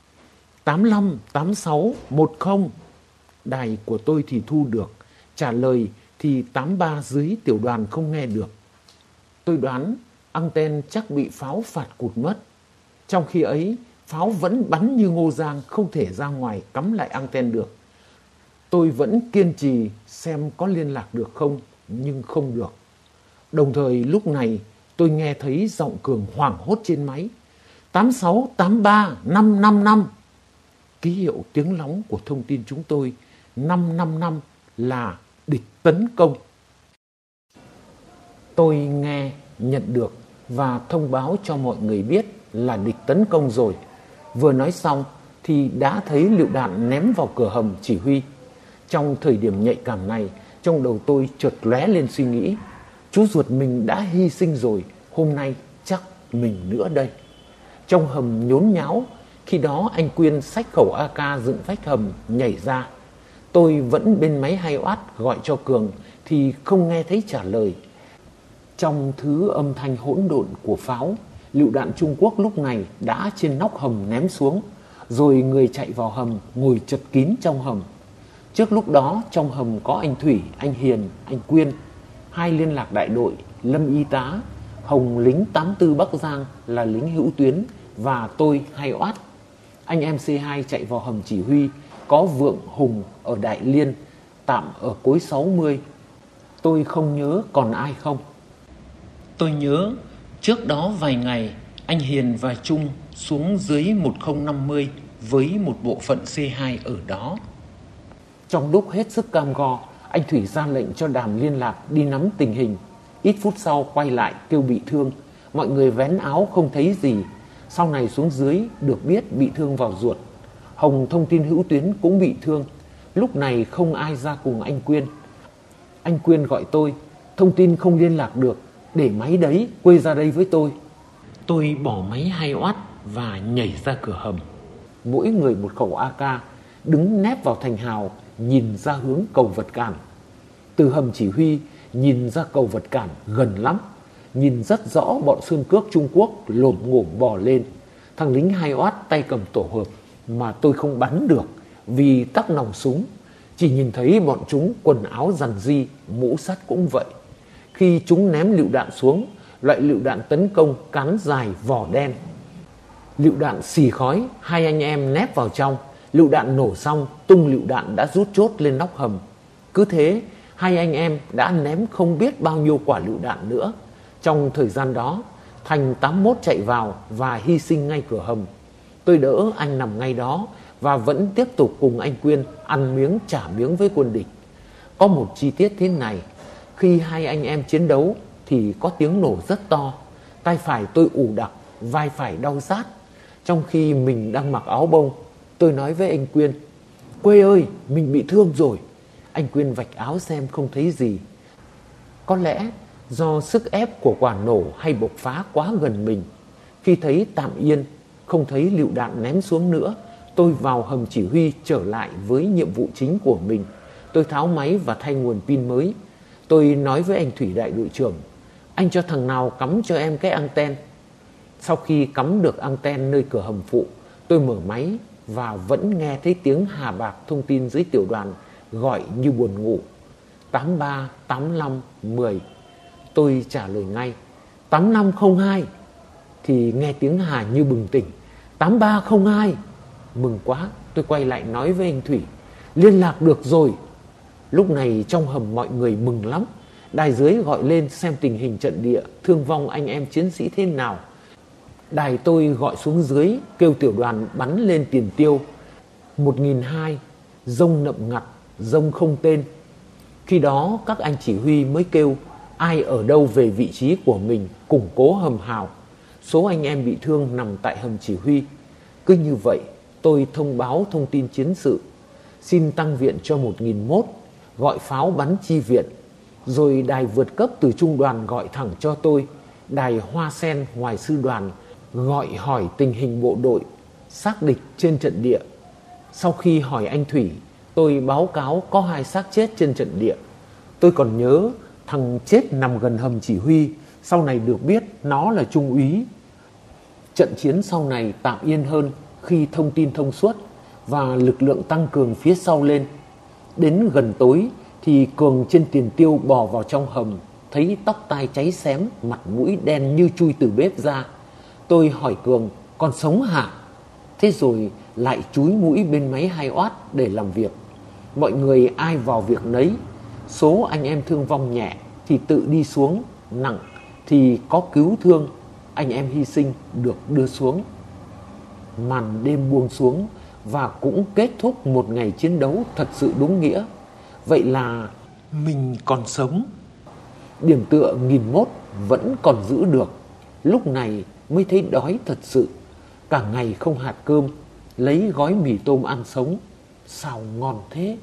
85, 86, 10. Đài của tôi thì thu được, trả lời thì 83 dưới tiểu đoàn không nghe được. Tôi đoán anten chắc bị pháo phạt cụt mất. Trong khi ấy, pháo vẫn bắn như ngô giang, không thể ra ngoài cắm lại anten được. Tôi vẫn kiên trì xem có liên lạc được không, nhưng không được. Đồng thời lúc này tôi nghe thấy giọng Cường hoảng hốt trên máy. 86, 83, 555. Ký hiệu tiếng lóng của thông tin chúng tôi 555 là địch tấn công. Tôi nghe, nhận được và thông báo cho mọi người biết là địch tấn công rồi. Vừa nói xong thì đã thấy lựu đạn ném vào cửa hầm chỉ huy. Trong thời điểm nhạy cảm này, trong đầu tôi chợt lóe lên suy nghĩ, chú ruột mình đã hy sinh rồi, hôm nay chắc mình nữa đây. Trong hầm nhốn nháo, khi đó anh Quyên xách khẩu AK dựng vách hầm nhảy ra. Tôi vẫn bên máy 2W gọi cho Cường thì không nghe thấy trả lời. Trong thứ âm thanh hỗn độn của pháo, lựu đạn Trung Quốc lúc này đã trên nóc hầm ném xuống, rồi người chạy vào hầm ngồi chật kín trong hầm. Trước lúc đó trong hầm có anh Thủy, anh Hiền, anh Quyên, 2 liên lạc đại đội, Lâm y tá, Hồng lính 84 Bắc Giang là lính hữu tuyến và tôi 2W. Anh em C2 chạy vào hầm chỉ huy, có Vượng, Hùng ở Đại Liên, tạm ở cối 60. Tôi không nhớ còn ai không. Tôi nhớ trước đó vài ngày anh Hiền và Trung xuống dưới 1050 với một bộ phận C2 ở đó. Trong lúc hết sức cam go, anh Thủy ra lệnh cho đàm liên lạc đi nắm tình hình. Ít phút sau quay lại kêu bị thương. Mọi người vén áo không thấy gì. Sau này xuống dưới được biết bị thương vào ruột. Hồng thông tin hữu tuyến cũng bị thương. Lúc này không ai ra cùng anh Quyên. Anh Quyên gọi tôi, thông tin không liên lạc được, để máy đấy quay ra đây với tôi. Tôi bỏ máy 2W và nhảy ra cửa hầm. Mỗi người một khẩu AK, đứng nép vào thành hào, nhìn ra hướng cầu vật cản. Từ hầm chỉ huy nhìn ra cầu vật cản gần lắm, nhìn rất rõ bọn sơn cước Trung Quốc lồm ngổm bò lên. Thằng lính 2W tay cầm tổ hợp mà tôi không bắn được vì tắc nòng súng. Chỉ nhìn thấy bọn chúng quần áo rằn ri, mũ sắt cũng vậy. Khi chúng ném lựu đạn xuống, loại lựu đạn tấn công cán dài vỏ đen. Lựu đạn xì khói, 2 anh em nép vào trong. Lựu đạn nổ xong, tung lựu đạn đã rút chốt lên nóc hầm. Cứ thế, 2 anh em đã ném không biết bao nhiêu quả lựu đạn nữa. Trong thời gian đó, Thành 81 chạy vào và hy sinh ngay cửa hầm. Tôi đỡ anh nằm ngay đó và vẫn tiếp tục cùng anh Quyên ăn miếng trả miếng với quân địch. Có một chi tiết thế này, khi 2 anh em chiến đấu thì có tiếng nổ rất to. Tay phải tôi ù đặc, vai phải đau rát. Trong khi mình đang mặc áo bông, tôi nói với anh Quyên, Quê ơi, mình bị thương rồi. Anh Quyên vạch áo xem không thấy gì. Có lẽ Do sức ép của quả nổ hay bộc phá quá gần mình. Khi thấy tạm yên, không thấy lựu đạn ném xuống nữa, tôi vào hầm chỉ huy trở lại với nhiệm vụ chính của mình. Tôi tháo máy và thay nguồn pin mới. Tôi nói với anh Thủy đại đội trưởng: anh cho thằng nào cắm cho em cái anten. Sau khi cắm được anten nơi cửa hầm phụ, tôi mở máy và vẫn nghe thấy tiếng Hà Bạc thông tin dưới tiểu đoàn gọi như buồn ngủ: 83, 85, 10. Tôi trả lời ngay: 8502. Thì nghe tiếng Hà như bừng tỉnh: 8302. Mừng quá, tôi quay lại nói với anh Thủy: liên lạc được rồi. Lúc này trong hầm mọi người mừng lắm. Đài dưới gọi lên xem tình hình trận địa, thương vong anh em chiến sĩ thế nào. Đài tôi gọi xuống dưới kêu tiểu đoàn bắn lên tiền tiêu 1002, rông nậm ngặt, rông không tên. Khi đó các anh chỉ huy mới kêu ai ở đâu về vị trí của mình, củng cố hầm hào. Số anh em bị thương nằm tại hầm chỉ huy. Cứ như vậy tôi thông báo thông tin chiến sự, xin tăng viện cho 1001, gọi pháo bắn chi viện. Rồi đài vượt cấp từ trung đoàn gọi thẳng cho tôi, đài Hoa Sen ngoài sư đoàn gọi hỏi tình hình bộ đội, xác địch trên trận địa. Sau khi hỏi anh Thủy, tôi báo cáo có 2 xác chết trên trận địa. Tôi còn nhớ thằng chết nằm gần hầm chỉ huy, sau này được biết nó là trung úy. Trận chiến sau này tạm yên hơn khi thông tin thông suốt và lực lượng tăng cường phía sau lên. Đến gần tối thì Cường trên tiền tiêu bò vào trong hầm, thấy tóc tai cháy xém, mặt mũi đen như chui từ bếp ra. Tôi hỏi Cường: còn sống hả? Thế rồi lại chúi mũi bên máy 2W để làm việc. Mọi người ai vào việc nấy. Số anh em thương vong nhẹ thì tự đi xuống, nặng thì có cứu thương, anh em hy sinh được đưa xuống. Màn đêm buông xuống và cũng kết thúc một ngày chiến đấu thật sự đúng nghĩa. Vậy là mình còn sống. Điểm tựa 1001 vẫn còn giữ được. Lúc này mới thấy đói thật sự. Cả ngày không hạt cơm, lấy gói mì tôm ăn sống. Sao ngon thế.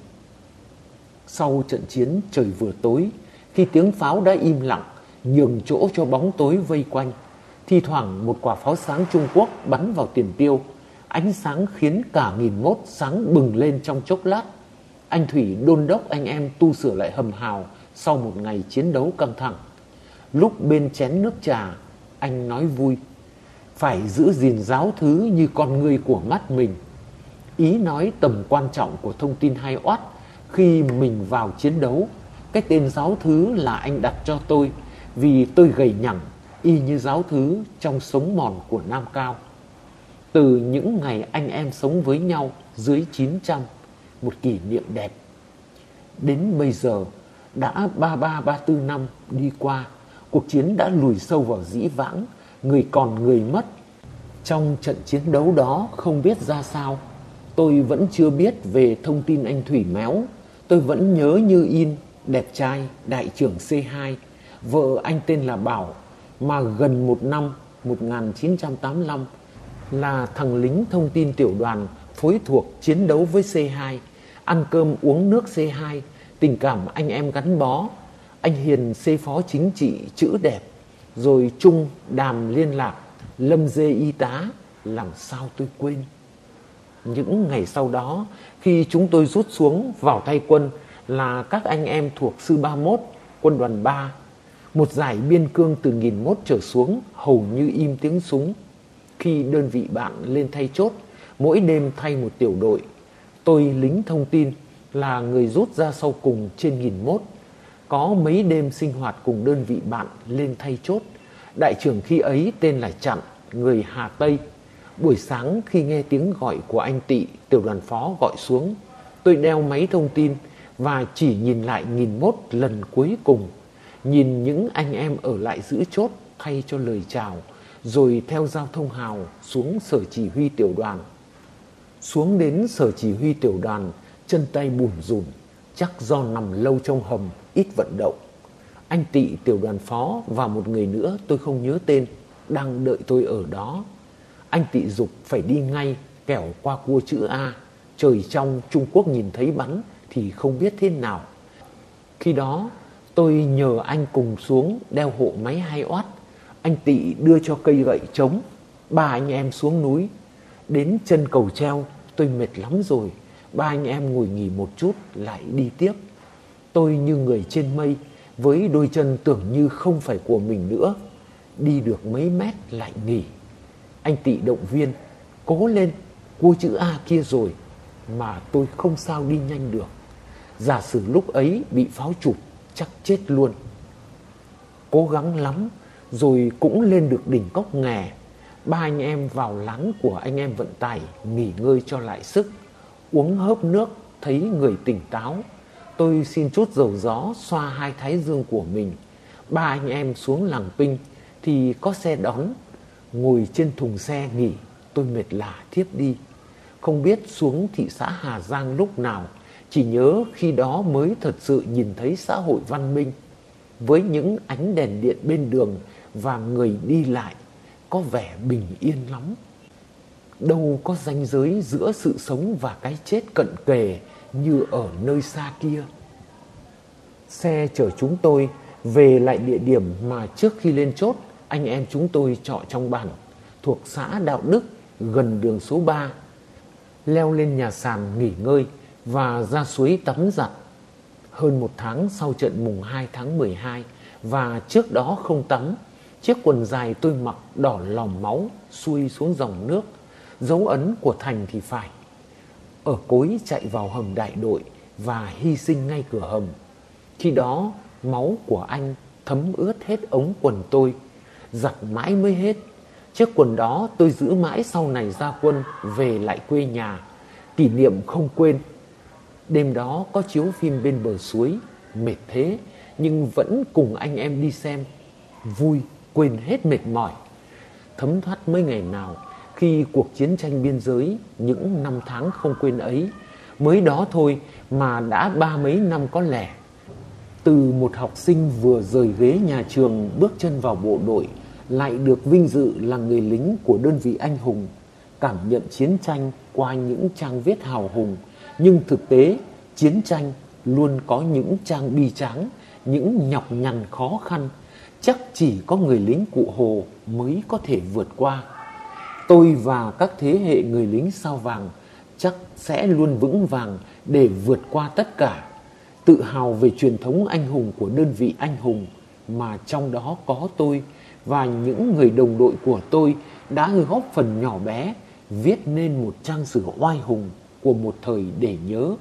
Sau trận chiến trời vừa tối, khi tiếng pháo đã im lặng, nhường chỗ cho bóng tối vây quanh, thi thoảng một quả pháo sáng Trung Quốc bắn vào tiền tiêu. Ánh sáng khiến cả 1001 sáng bừng lên trong chốc lát. Anh Thủy đôn đốc anh em tu sửa lại hầm hào sau một ngày chiến đấu căng thẳng. Lúc bên chén nước trà, anh nói vui: phải giữ gìn giáo thứ như con người của mắt mình. Ý nói tầm quan trọng của thông tin 2W khi mình vào chiến đấu. Cái tên giáo thứ là anh đặt cho tôi vì tôi gầy nhẳng y như giáo thứ trong sống mòn của Nam Cao. Từ những ngày anh em sống với nhau dưới 900, một kỷ niệm đẹp. Đến bây giờ đã 33-34 năm đi qua, cuộc chiến đã lùi sâu vào dĩ vãng, người còn người mất. Trong trận chiến đấu đó không biết ra sao, tôi vẫn chưa biết về thông tin anh Thủy méo. Tôi vẫn nhớ như in đẹp trai đại trưởng C2, vợ anh tên là Bảo, mà gần một năm 1985 là thằng lính thông tin tiểu đoàn phối thuộc chiến đấu với C2, ăn cơm uống nước C2, tình cảm anh em gắn bó. Anh Hiền C phó chính trị chữ đẹp, rồi Trung đàm liên lạc, Lâm Dê y tá, làm sao tôi quên. Những ngày sau đó, khi chúng tôi rút xuống vào thay quân là các anh em thuộc sư 31, quân đoàn 3. Một dải biên cương từ 1001 trở xuống hầu như im tiếng súng. Khi đơn vị bạn lên thay chốt, mỗi đêm thay một tiểu đội. Tôi lính thông tin là người rút ra sau cùng trên 1001. Có mấy đêm sinh hoạt cùng đơn vị bạn lên thay chốt. Đại trưởng khi ấy tên là Chặn, người Hà Tây. Buổi sáng khi nghe tiếng gọi của anh Tị, tiểu đoàn phó gọi xuống, tôi đeo máy thông tin và chỉ nhìn lại 1001 lần cuối cùng. Nhìn những anh em ở lại giữ chốt thay cho lời chào, rồi theo giao thông hào xuống sở chỉ huy tiểu đoàn. Xuống đến sở chỉ huy tiểu đoàn, chân tay bủn rủn, chắc do nằm lâu trong hầm, ít vận động. Anh Tị tiểu đoàn phó và một người nữa tôi không nhớ tên đang đợi tôi ở đó. Anh Tị giục phải đi ngay, kẻo qua cua chữ A. Trời trong Trung Quốc nhìn thấy bắn thì không biết thế nào. Khi đó Tôi nhờ anh cùng xuống đeo hộ máy 2W. Anh Tị đưa cho cây gậy trống. Ba anh em xuống núi. Đến chân cầu treo, tôi mệt lắm rồi. Ba anh em ngồi nghỉ một chút lại đi tiếp. Tôi như người trên mây, với đôi chân tưởng như không phải của mình nữa. Đi được mấy mét lại nghỉ. Anh Tị động viên: cố lên, cua chữ A kia rồi. Mà tôi không sao đi nhanh được. Giả sử lúc ấy bị pháo chụp chắc chết luôn. Cố gắng lắm rồi cũng lên được đỉnh Cốc Nghè. Ba anh em vào lán của anh em vận tải nghỉ ngơi cho lại sức. Uống hớp nước thấy người tỉnh táo. Tôi xin chút dầu gió xoa hai thái dương của mình. Ba anh em xuống làng Pinh thì có xe đón. Ngồi trên thùng xe nghỉ, tôi mệt lả thiếp đi. Không biết xuống thị xã Hà Giang lúc nào. Chỉ nhớ khi đó mới thật sự nhìn thấy xã hội văn minh, với những ánh đèn điện bên đường và người đi lại, có vẻ bình yên lắm. Đâu có ranh giới giữa sự sống và cái chết cận kề như ở nơi xa kia. Xe chở chúng tôi về lại địa điểm mà trước khi lên chốt anh em chúng tôi trọ trong bản, thuộc xã Đạo Đức, gần đường số 3. Leo lên nhà sàn nghỉ ngơi và ra suối tắm giặt. Hơn một tháng sau trận mùng 2 tháng 12 và trước đó không tắm, chiếc quần dài tôi mặc đỏ lòm máu xuôi xuống dòng nước. Dấu ấn của Thành thì phải. Ở cối chạy vào hầm đại đội và hy sinh ngay cửa hầm. Khi đó máu của anh thấm ướt hết ống quần tôi, giặt mãi mới hết. Chiếc quần đó tôi giữ mãi sau này ra quân về lại quê nhà, kỷ niệm không quên. Đêm đó có chiếu phim bên bờ suối, mệt thế nhưng vẫn cùng anh em đi xem. Vui, quên hết mệt mỏi. Thấm thoát mấy ngày nào khi cuộc chiến tranh biên giới, những năm tháng không quên ấy, mới đó thôi mà đã 30 năm có lẽ. Từ một học sinh vừa rời ghế nhà trường bước chân vào bộ đội, lại được vinh dự là người lính của đơn vị anh hùng, cảm nhận chiến tranh qua những trang viết hào hùng. Nhưng thực tế, chiến tranh luôn có những trang bi tráng, những nhọc nhằn khó khăn. Chắc chỉ có người lính Cụ Hồ mới có thể vượt qua. Tôi và các thế hệ người lính sao vàng chắc sẽ luôn vững vàng để vượt qua tất cả. Tự hào về truyền thống anh hùng của đơn vị anh hùng, mà trong đó có tôi và những người đồng đội của tôi đã góp phần nhỏ bé viết nên một trang sử oai hùng của một thời để nhớ.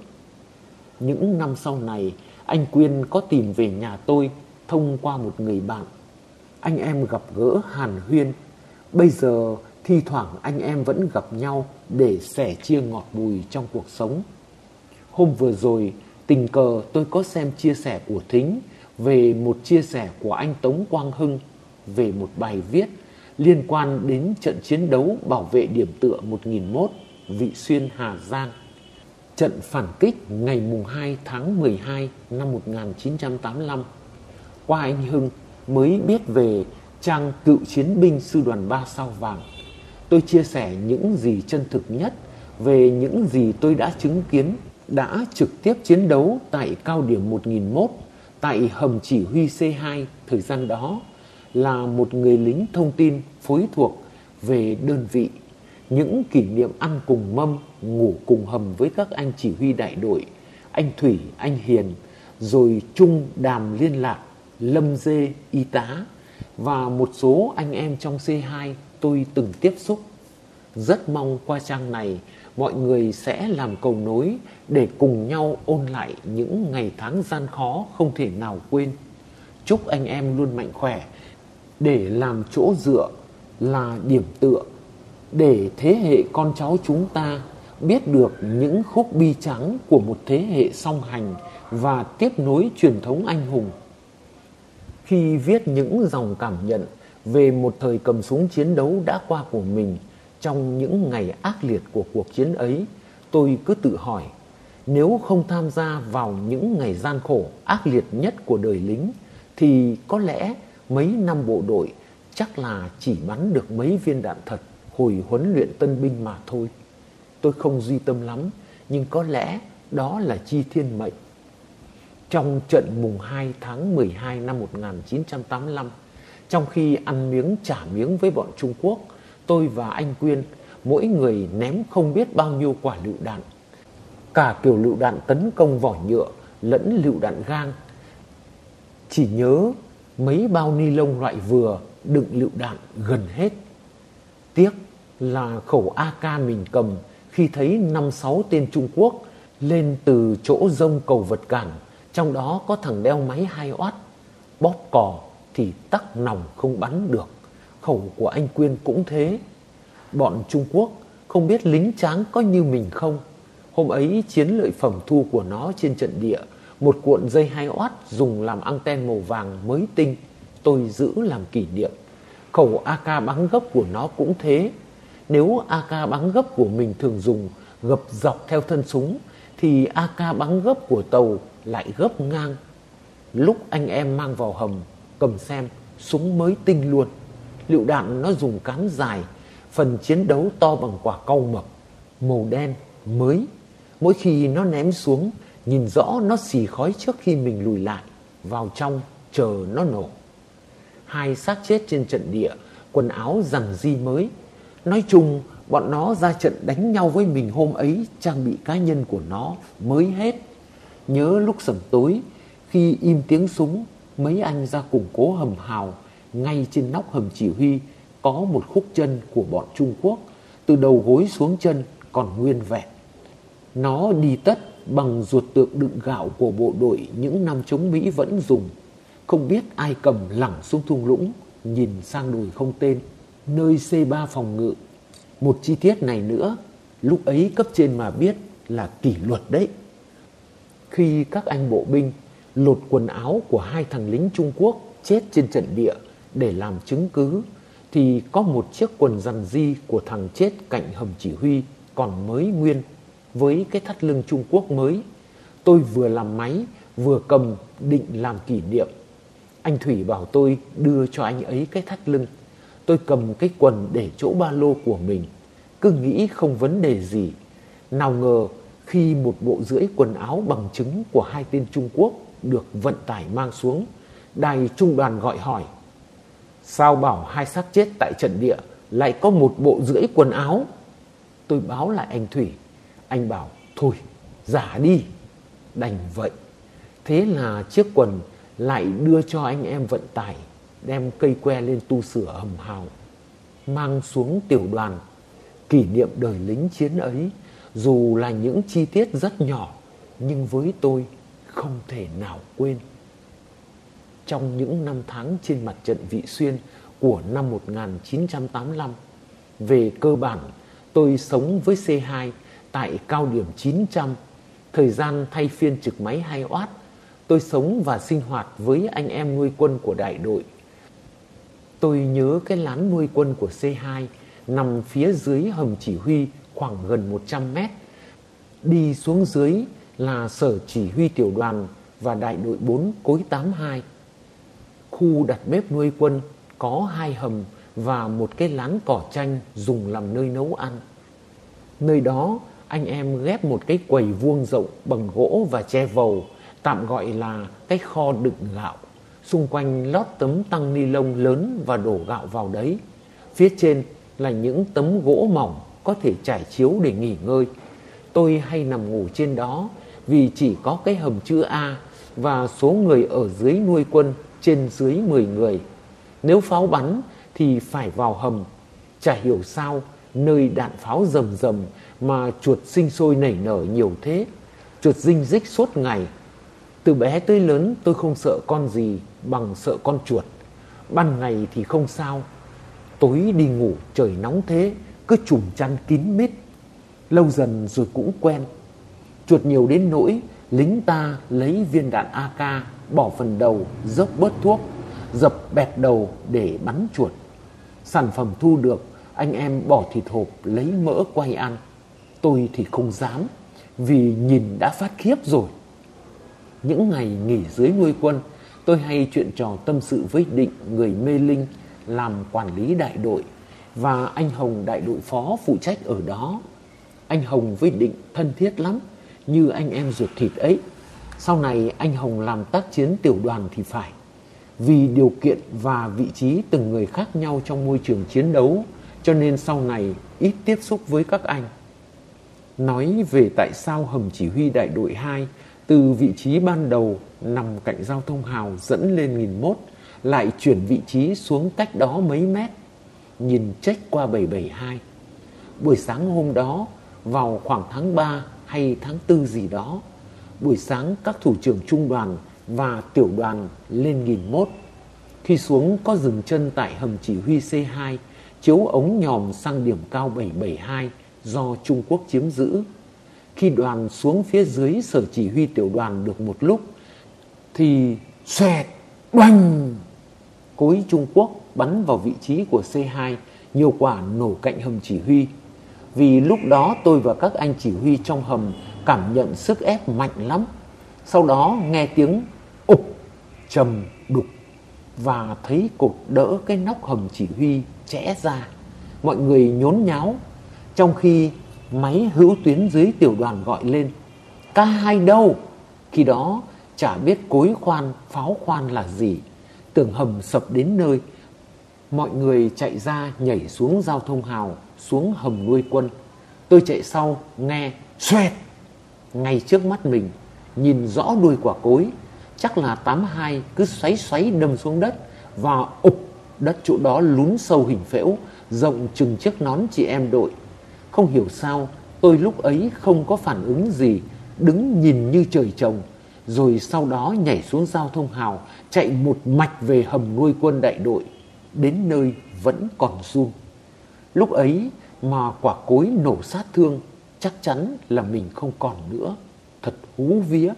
Những năm sau này, anh Quyên có tìm về nhà tôi thông qua một người bạn. Anh em gặp gỡ hàn huyên. Bây giờ thi thoảng anh em vẫn gặp nhau để sẻ chia ngọt bùi trong cuộc sống. Hôm vừa rồi, tình cờ tôi có xem chia sẻ của Thính về một chia sẻ của anh Tống Quang Hưng về một bài viết liên quan đến trận chiến đấu bảo vệ điểm tựa 1001 Vị Xuyên, Hà Giang. Trận phản kích ngày mùng 2 tháng 12 năm 1985. Qua anh Hưng mới biết về trang Cựu Chiến binh Sư đoàn 3 Sao Vàng. Tôi chia sẻ những gì chân thực nhất về những gì tôi đã chứng kiến, đã trực tiếp chiến đấu tại cao điểm 1001, tại hầm chỉ huy C2 thời gian đó, là một người lính thông tin phối thuộc về đơn vị. Những kỷ niệm ăn cùng mâm, ngủ cùng hầm với các anh chỉ huy đại đội, anh Thủy, anh Hiền, rồi Trung, Đàm liên lạc, Lâm Dê, y tá, và một số anh em trong C2 tôi từng tiếp xúc. Rất mong qua trang này mọi người sẽ làm cầu nối để cùng nhau ôn lại những ngày tháng gian khó không thể nào quên. Chúc anh em luôn mạnh khỏe, để làm chỗ dựa, là điểm tựa, để thế hệ con cháu chúng ta biết được những khúc bi tráng của một thế hệ song hành và tiếp nối truyền thống anh hùng. Khi viết những dòng cảm nhận về một thời cầm súng chiến đấu đã qua của mình trong những ngày ác liệt của cuộc chiến ấy, tôi cứ tự hỏi, nếu không tham gia vào những ngày gian khổ ác liệt nhất của đời lính thì có lẽ mấy năm bộ đội chắc là chỉ bắn được mấy viên đạn thật hồi huấn luyện tân binh mà thôi. Tôi không duy tâm lắm, nhưng có lẽ đó là chi thiên mệnh. Trong trận mùng 2 tháng 12 năm 1985, trong khi ăn miếng trả miếng với bọn Trung Quốc, tôi và anh Quyên, mỗi người ném không biết bao nhiêu quả lựu đạn. Cả kiểu lựu đạn tấn công vỏ nhựa lẫn lựu đạn gang. Chỉ nhớ mấy bao ni lông loại vừa đựng lựu đạn gần hết. Tiếc là khẩu AK mình cầm khi thấy 5-6 tên Trung Quốc lên từ chỗ rông cầu vật cản, trong đó có thằng đeo máy 2 oát. Bóp cò thì tắc nòng không bắn được. Khẩu của anh Quyên cũng thế. Bọn Trung Quốc không biết lính tráng có như mình không. Hôm ấy chiến lợi phẩm thu của nó trên trận địa, một cuộn dây 2 oát dùng làm anten màu vàng mới tinh, tôi giữ làm kỷ niệm. Khẩu AK bắn gấp của nó cũng thế. Nếu AK bắn gấp của mình thường dùng gập dọc theo thân súng, thì AK bắn gấp của tàu lại gấp ngang. Lúc anh em mang vào hầm, cầm xem, súng mới tinh luôn. Lựu đạn nó dùng cán dài, phần chiến đấu to bằng quả cau mập, màu đen, mới. Mỗi khi nó ném xuống, nhìn rõ nó xì khói trước khi mình lùi lại, vào trong chờ nó nổ. 2 xác chết trên trận địa, quần áo giằng di mới. Nói chung, bọn nó ra trận đánh nhau với mình hôm ấy, trang bị cá nhân của nó mới hết. Nhớ lúc sẩm tối, khi im tiếng súng, mấy anh ra củng cố hầm hào. Ngay trên nóc hầm chỉ huy có một khúc chân của bọn Trung Quốc, từ đầu gối xuống chân còn nguyên vẹn. Nó đi tất bằng ruột tượng đựng gạo của bộ đội những năm chống Mỹ vẫn dùng. Không biết ai cầm lẳng xuống thung lũng, nhìn sang đồi không tên, nơi C3 phòng ngự. Một chi tiết này nữa, lúc ấy cấp trên mà biết là kỷ luật đấy. Khi các anh bộ binh lột quần áo của 2 thằng lính Trung Quốc chết trên trận địa để làm chứng cứ, thì có một chiếc quần giằn di của thằng chết cạnh hầm chỉ huy còn mới nguyên, với cái thắt lưng Trung Quốc mới. Tôi vừa làm máy vừa cầm định làm kỷ niệm. Anh Thủy bảo tôi đưa cho anh ấy cái thắt lưng. Tôi cầm cái quần để chỗ ba lô của mình, cứ nghĩ không vấn đề gì. Nào ngờ khi 1,5 bộ quần áo bằng chứng của 2 tên Trung Quốc được vận tải mang xuống, đài trung đoàn gọi hỏi: sao bảo 2 xác chết tại trận địa lại có 1,5 bộ quần áo? Tôi báo lại anh Thủy. Anh bảo thôi giả đi. Đành vậy. Thế là chiếc quần lại đưa cho anh em vận tải, đem cây que lên tu sửa hầm hào, mang xuống tiểu đoàn. Kỷ niệm đời lính chiến ấy, dù là những chi tiết rất nhỏ, nhưng với tôi không thể nào quên. Trong những năm tháng trên mặt trận Vị Xuyên của năm 1985, về cơ bản tôi sống với C2 tại cao điểm 900. Thời gian thay phiên trực máy 2 oát, tôi sống và sinh hoạt với anh em nuôi quân của đại đội. Tôi nhớ cái lán nuôi quân của C2 nằm phía dưới hầm chỉ huy khoảng gần 100 mét. Đi xuống dưới là sở chỉ huy tiểu đoàn và đại đội 4 cối 82. Khu đặt bếp nuôi quân có 2 hầm và một cái lán cỏ tranh dùng làm nơi nấu ăn. Nơi đó anh em ghép một cái quầy vuông rộng bằng gỗ và tre vầu, tạm gọi là cái kho đựng gạo. Xung quanh lót tấm tăng ni lông lớn và đổ gạo vào đấy. Phía trên là những tấm gỗ mỏng có thể trải chiếu để nghỉ ngơi. Tôi hay nằm ngủ trên đó vì chỉ có cái hầm chữ A và số người ở dưới nuôi quân trên dưới 10 người. Nếu pháo bắn thì phải vào hầm. Chả hiểu sao nơi đạn pháo rầm rầm mà chuột sinh sôi nảy nở nhiều thế. Chuột rinh rích suốt ngày. Từ bé tới lớn tôi không sợ con gì bằng sợ con chuột. Ban ngày thì không sao, tối đi ngủ trời nóng thế cứ trùm chăn kín mít. Lâu dần rồi cũng quen. Chuột nhiều đến nỗi lính ta lấy viên đạn AK bỏ phần đầu, dốc bớt thuốc, dập bẹt đầu để bắn chuột. Sản phẩm thu được anh em bỏ thịt hộp lấy mỡ quay ăn. Tôi thì không dám, vì nhìn đã phát khiếp rồi. Những ngày nghỉ dưới nuôi quân, tôi hay chuyện trò tâm sự với Định, người Mê Linh làm quản lý đại đội, và anh Hồng, đại đội phó phụ trách ở đó. Anh Hồng với Định thân thiết lắm, như anh em ruột thịt ấy. Sau này anh Hồng làm tác chiến tiểu đoàn thì phải. Vì điều kiện và vị trí từng người khác nhau trong môi trường chiến đấu, cho nên sau này ít tiếp xúc với các anh. Nói về tại sao hầm chỉ huy đại đội 2 từ vị trí ban đầu nằm cạnh giao thông hào dẫn lên 1001 lại chuyển vị trí xuống cách đó mấy mét, nhìn chếch qua 772. Buổi sáng hôm đó, vào khoảng tháng 3 hay tháng 4 gì đó, buổi sáng các thủ trưởng trung đoàn và tiểu đoàn lên 1001. Khi xuống có dừng chân tại hầm chỉ huy C2, chiếu ống nhòm sang điểm cao 772 do Trung Quốc chiếm giữ. Khi đoàn xuống phía dưới sở chỉ huy tiểu đoàn được một lúc, thì xoẹt, đoành! Cối Trung Quốc bắn vào vị trí của C2, nhiều quả nổ cạnh hầm chỉ huy. Vì lúc đó tôi và các anh chỉ huy trong hầm cảm nhận sức ép mạnh lắm. Sau đó nghe tiếng ụp, trầm, đục và thấy cột đỡ cái nóc hầm chỉ huy chẽ ra. Mọi người nhốn nháo, trong khi máy hữu tuyến dưới tiểu đoàn gọi lên: K2 đâu? Khi đó chả biết cối khoan, pháo khoan là gì. Tưởng hầm sập đến nơi, mọi người chạy ra nhảy xuống giao thông hào, xuống hầm nuôi quân. Tôi chạy sau, nghe xoẹt ngay trước mắt mình, nhìn rõ đuôi quả cối. Chắc là 82 cứ xoáy xoáy đâm xuống đất, và ụp, đất chỗ đó lún sâu hình phễu, rộng chừng chiếc nón chị em đội. Không hiểu sao tôi lúc ấy không có phản ứng gì, đứng nhìn như trời trồng. Rồi sau đó nhảy xuống giao thông hào, chạy một mạch về hầm nuôi quân đại đội. Đến nơi vẫn còn run. Lúc ấy mà quả cối nổ sát thương, chắc chắn là mình không còn nữa. Thật hú vía.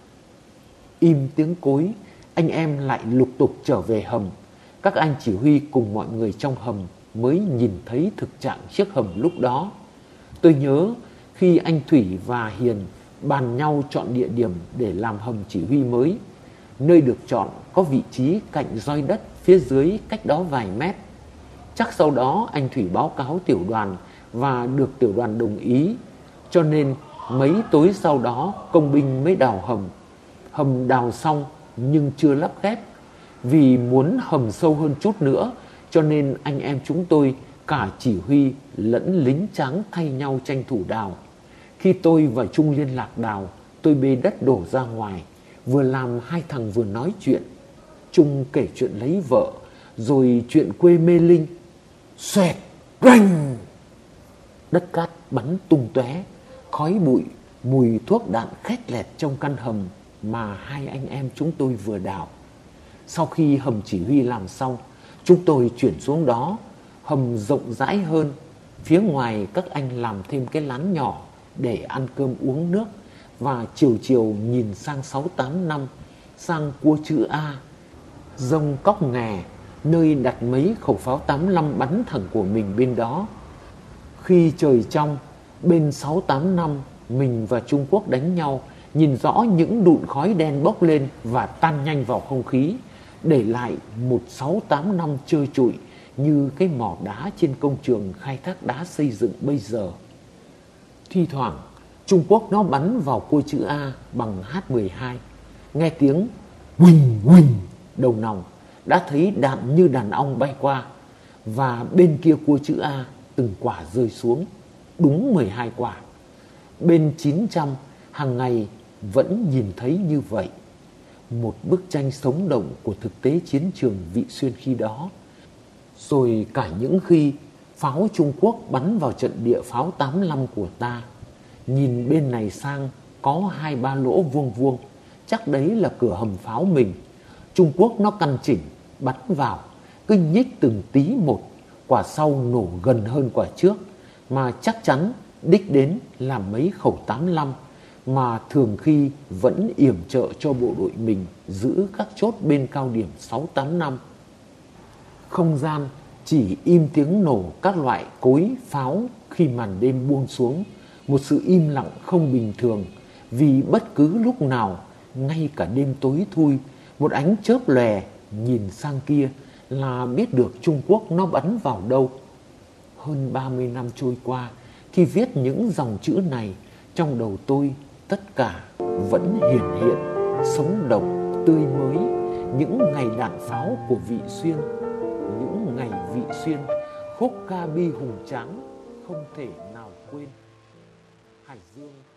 Im tiếng cối, anh em lại lục tục trở về hầm. Các anh chỉ huy cùng mọi người trong hầm mới nhìn thấy thực trạng chiếc hầm lúc đó. Tôi nhớ khi anh Thủy và Hiền bàn nhau chọn địa điểm để làm hầm chỉ huy mới. Nơi được chọn có vị trí cạnh roi đất phía dưới cách đó vài mét. Chắc sau đó anh Thủy báo cáo tiểu đoàn và được tiểu đoàn đồng ý. Cho nên mấy tối sau đó công binh mới đào hầm. Hầm đào xong nhưng chưa lắp ghép. Vì muốn hầm sâu hơn chút nữa, cho nên anh em chúng tôi, cả chỉ huy lẫn lính tráng thay nhau tranh thủ đào. Khi tôi và Trung liên lạc đào, tôi bê đất đổ ra ngoài. Vừa làm hai thằng vừa nói chuyện. Trung kể chuyện lấy vợ, rồi chuyện quê Mê Linh. Xoẹt, ranh! Đất cát bắn tung tóe, khói bụi, mùi thuốc đạn khét lẹt trong căn hầm mà hai anh em chúng tôi vừa đào. Sau khi hầm chỉ huy làm xong, chúng tôi chuyển xuống đó. Hầm rộng rãi hơn. Phía ngoài các anh làm thêm cái lán nhỏ để ăn cơm uống nước. Và chiều chiều nhìn sang 685, sang cua chữ A, Rông Cóc Nghè, nơi đặt mấy khẩu pháo 85 bắn thẳng của mình bên đó. Khi trời trong, bên 685, mình và Trung Quốc đánh nhau, nhìn rõ những đụn khói đen bốc lên và tan nhanh vào không khí, để lại một 685 trơ trụi như cái mỏ đá trên công trường khai thác đá xây dựng bây giờ. Thi thoảng Trung Quốc nó bắn vào cua chữ A bằng H12. Nghe tiếng huỳnh huỳnh đầu nòng, đã thấy đạn như đàn ong bay qua. Và bên kia cua chữ A từng quả rơi xuống, đúng 12 quả. Bên 900 hàng ngày vẫn nhìn thấy như vậy. Một bức tranh sống động của thực tế chiến trường Vị Xuyên khi đó. Rồi cả những khi pháo Trung Quốc bắn vào trận địa pháo 85 của ta, nhìn bên này sang có 2-3 lỗ vuông vuông, chắc đấy là cửa hầm pháo mình. Trung Quốc nó căn chỉnh bắn vào, cứ nhích từng tí một, quả sau nổ gần hơn quả trước, mà chắc chắn đích đến là mấy khẩu 85, mà thường khi vẫn yểm trợ cho bộ đội mình giữ các chốt bên cao điểm 685. Không gian chỉ im tiếng nổ các loại cối pháo khi màn đêm buông xuống, một sự im lặng không bình thường, vì bất cứ lúc nào, ngay cả đêm tối thui, một ánh chớp lòe nhìn sang kia là biết được Trung Quốc nó bắn vào đâu. Hơn 30 năm trôi qua, khi viết những dòng chữ này, trong đầu tôi tất cả vẫn hiển hiện. sống động, tươi mới, những ngày đạn pháo của Vị Xuyên, những ngày Vị Xuyên, khúc ca bi hùng tráng không thể nào quên. Hải Dương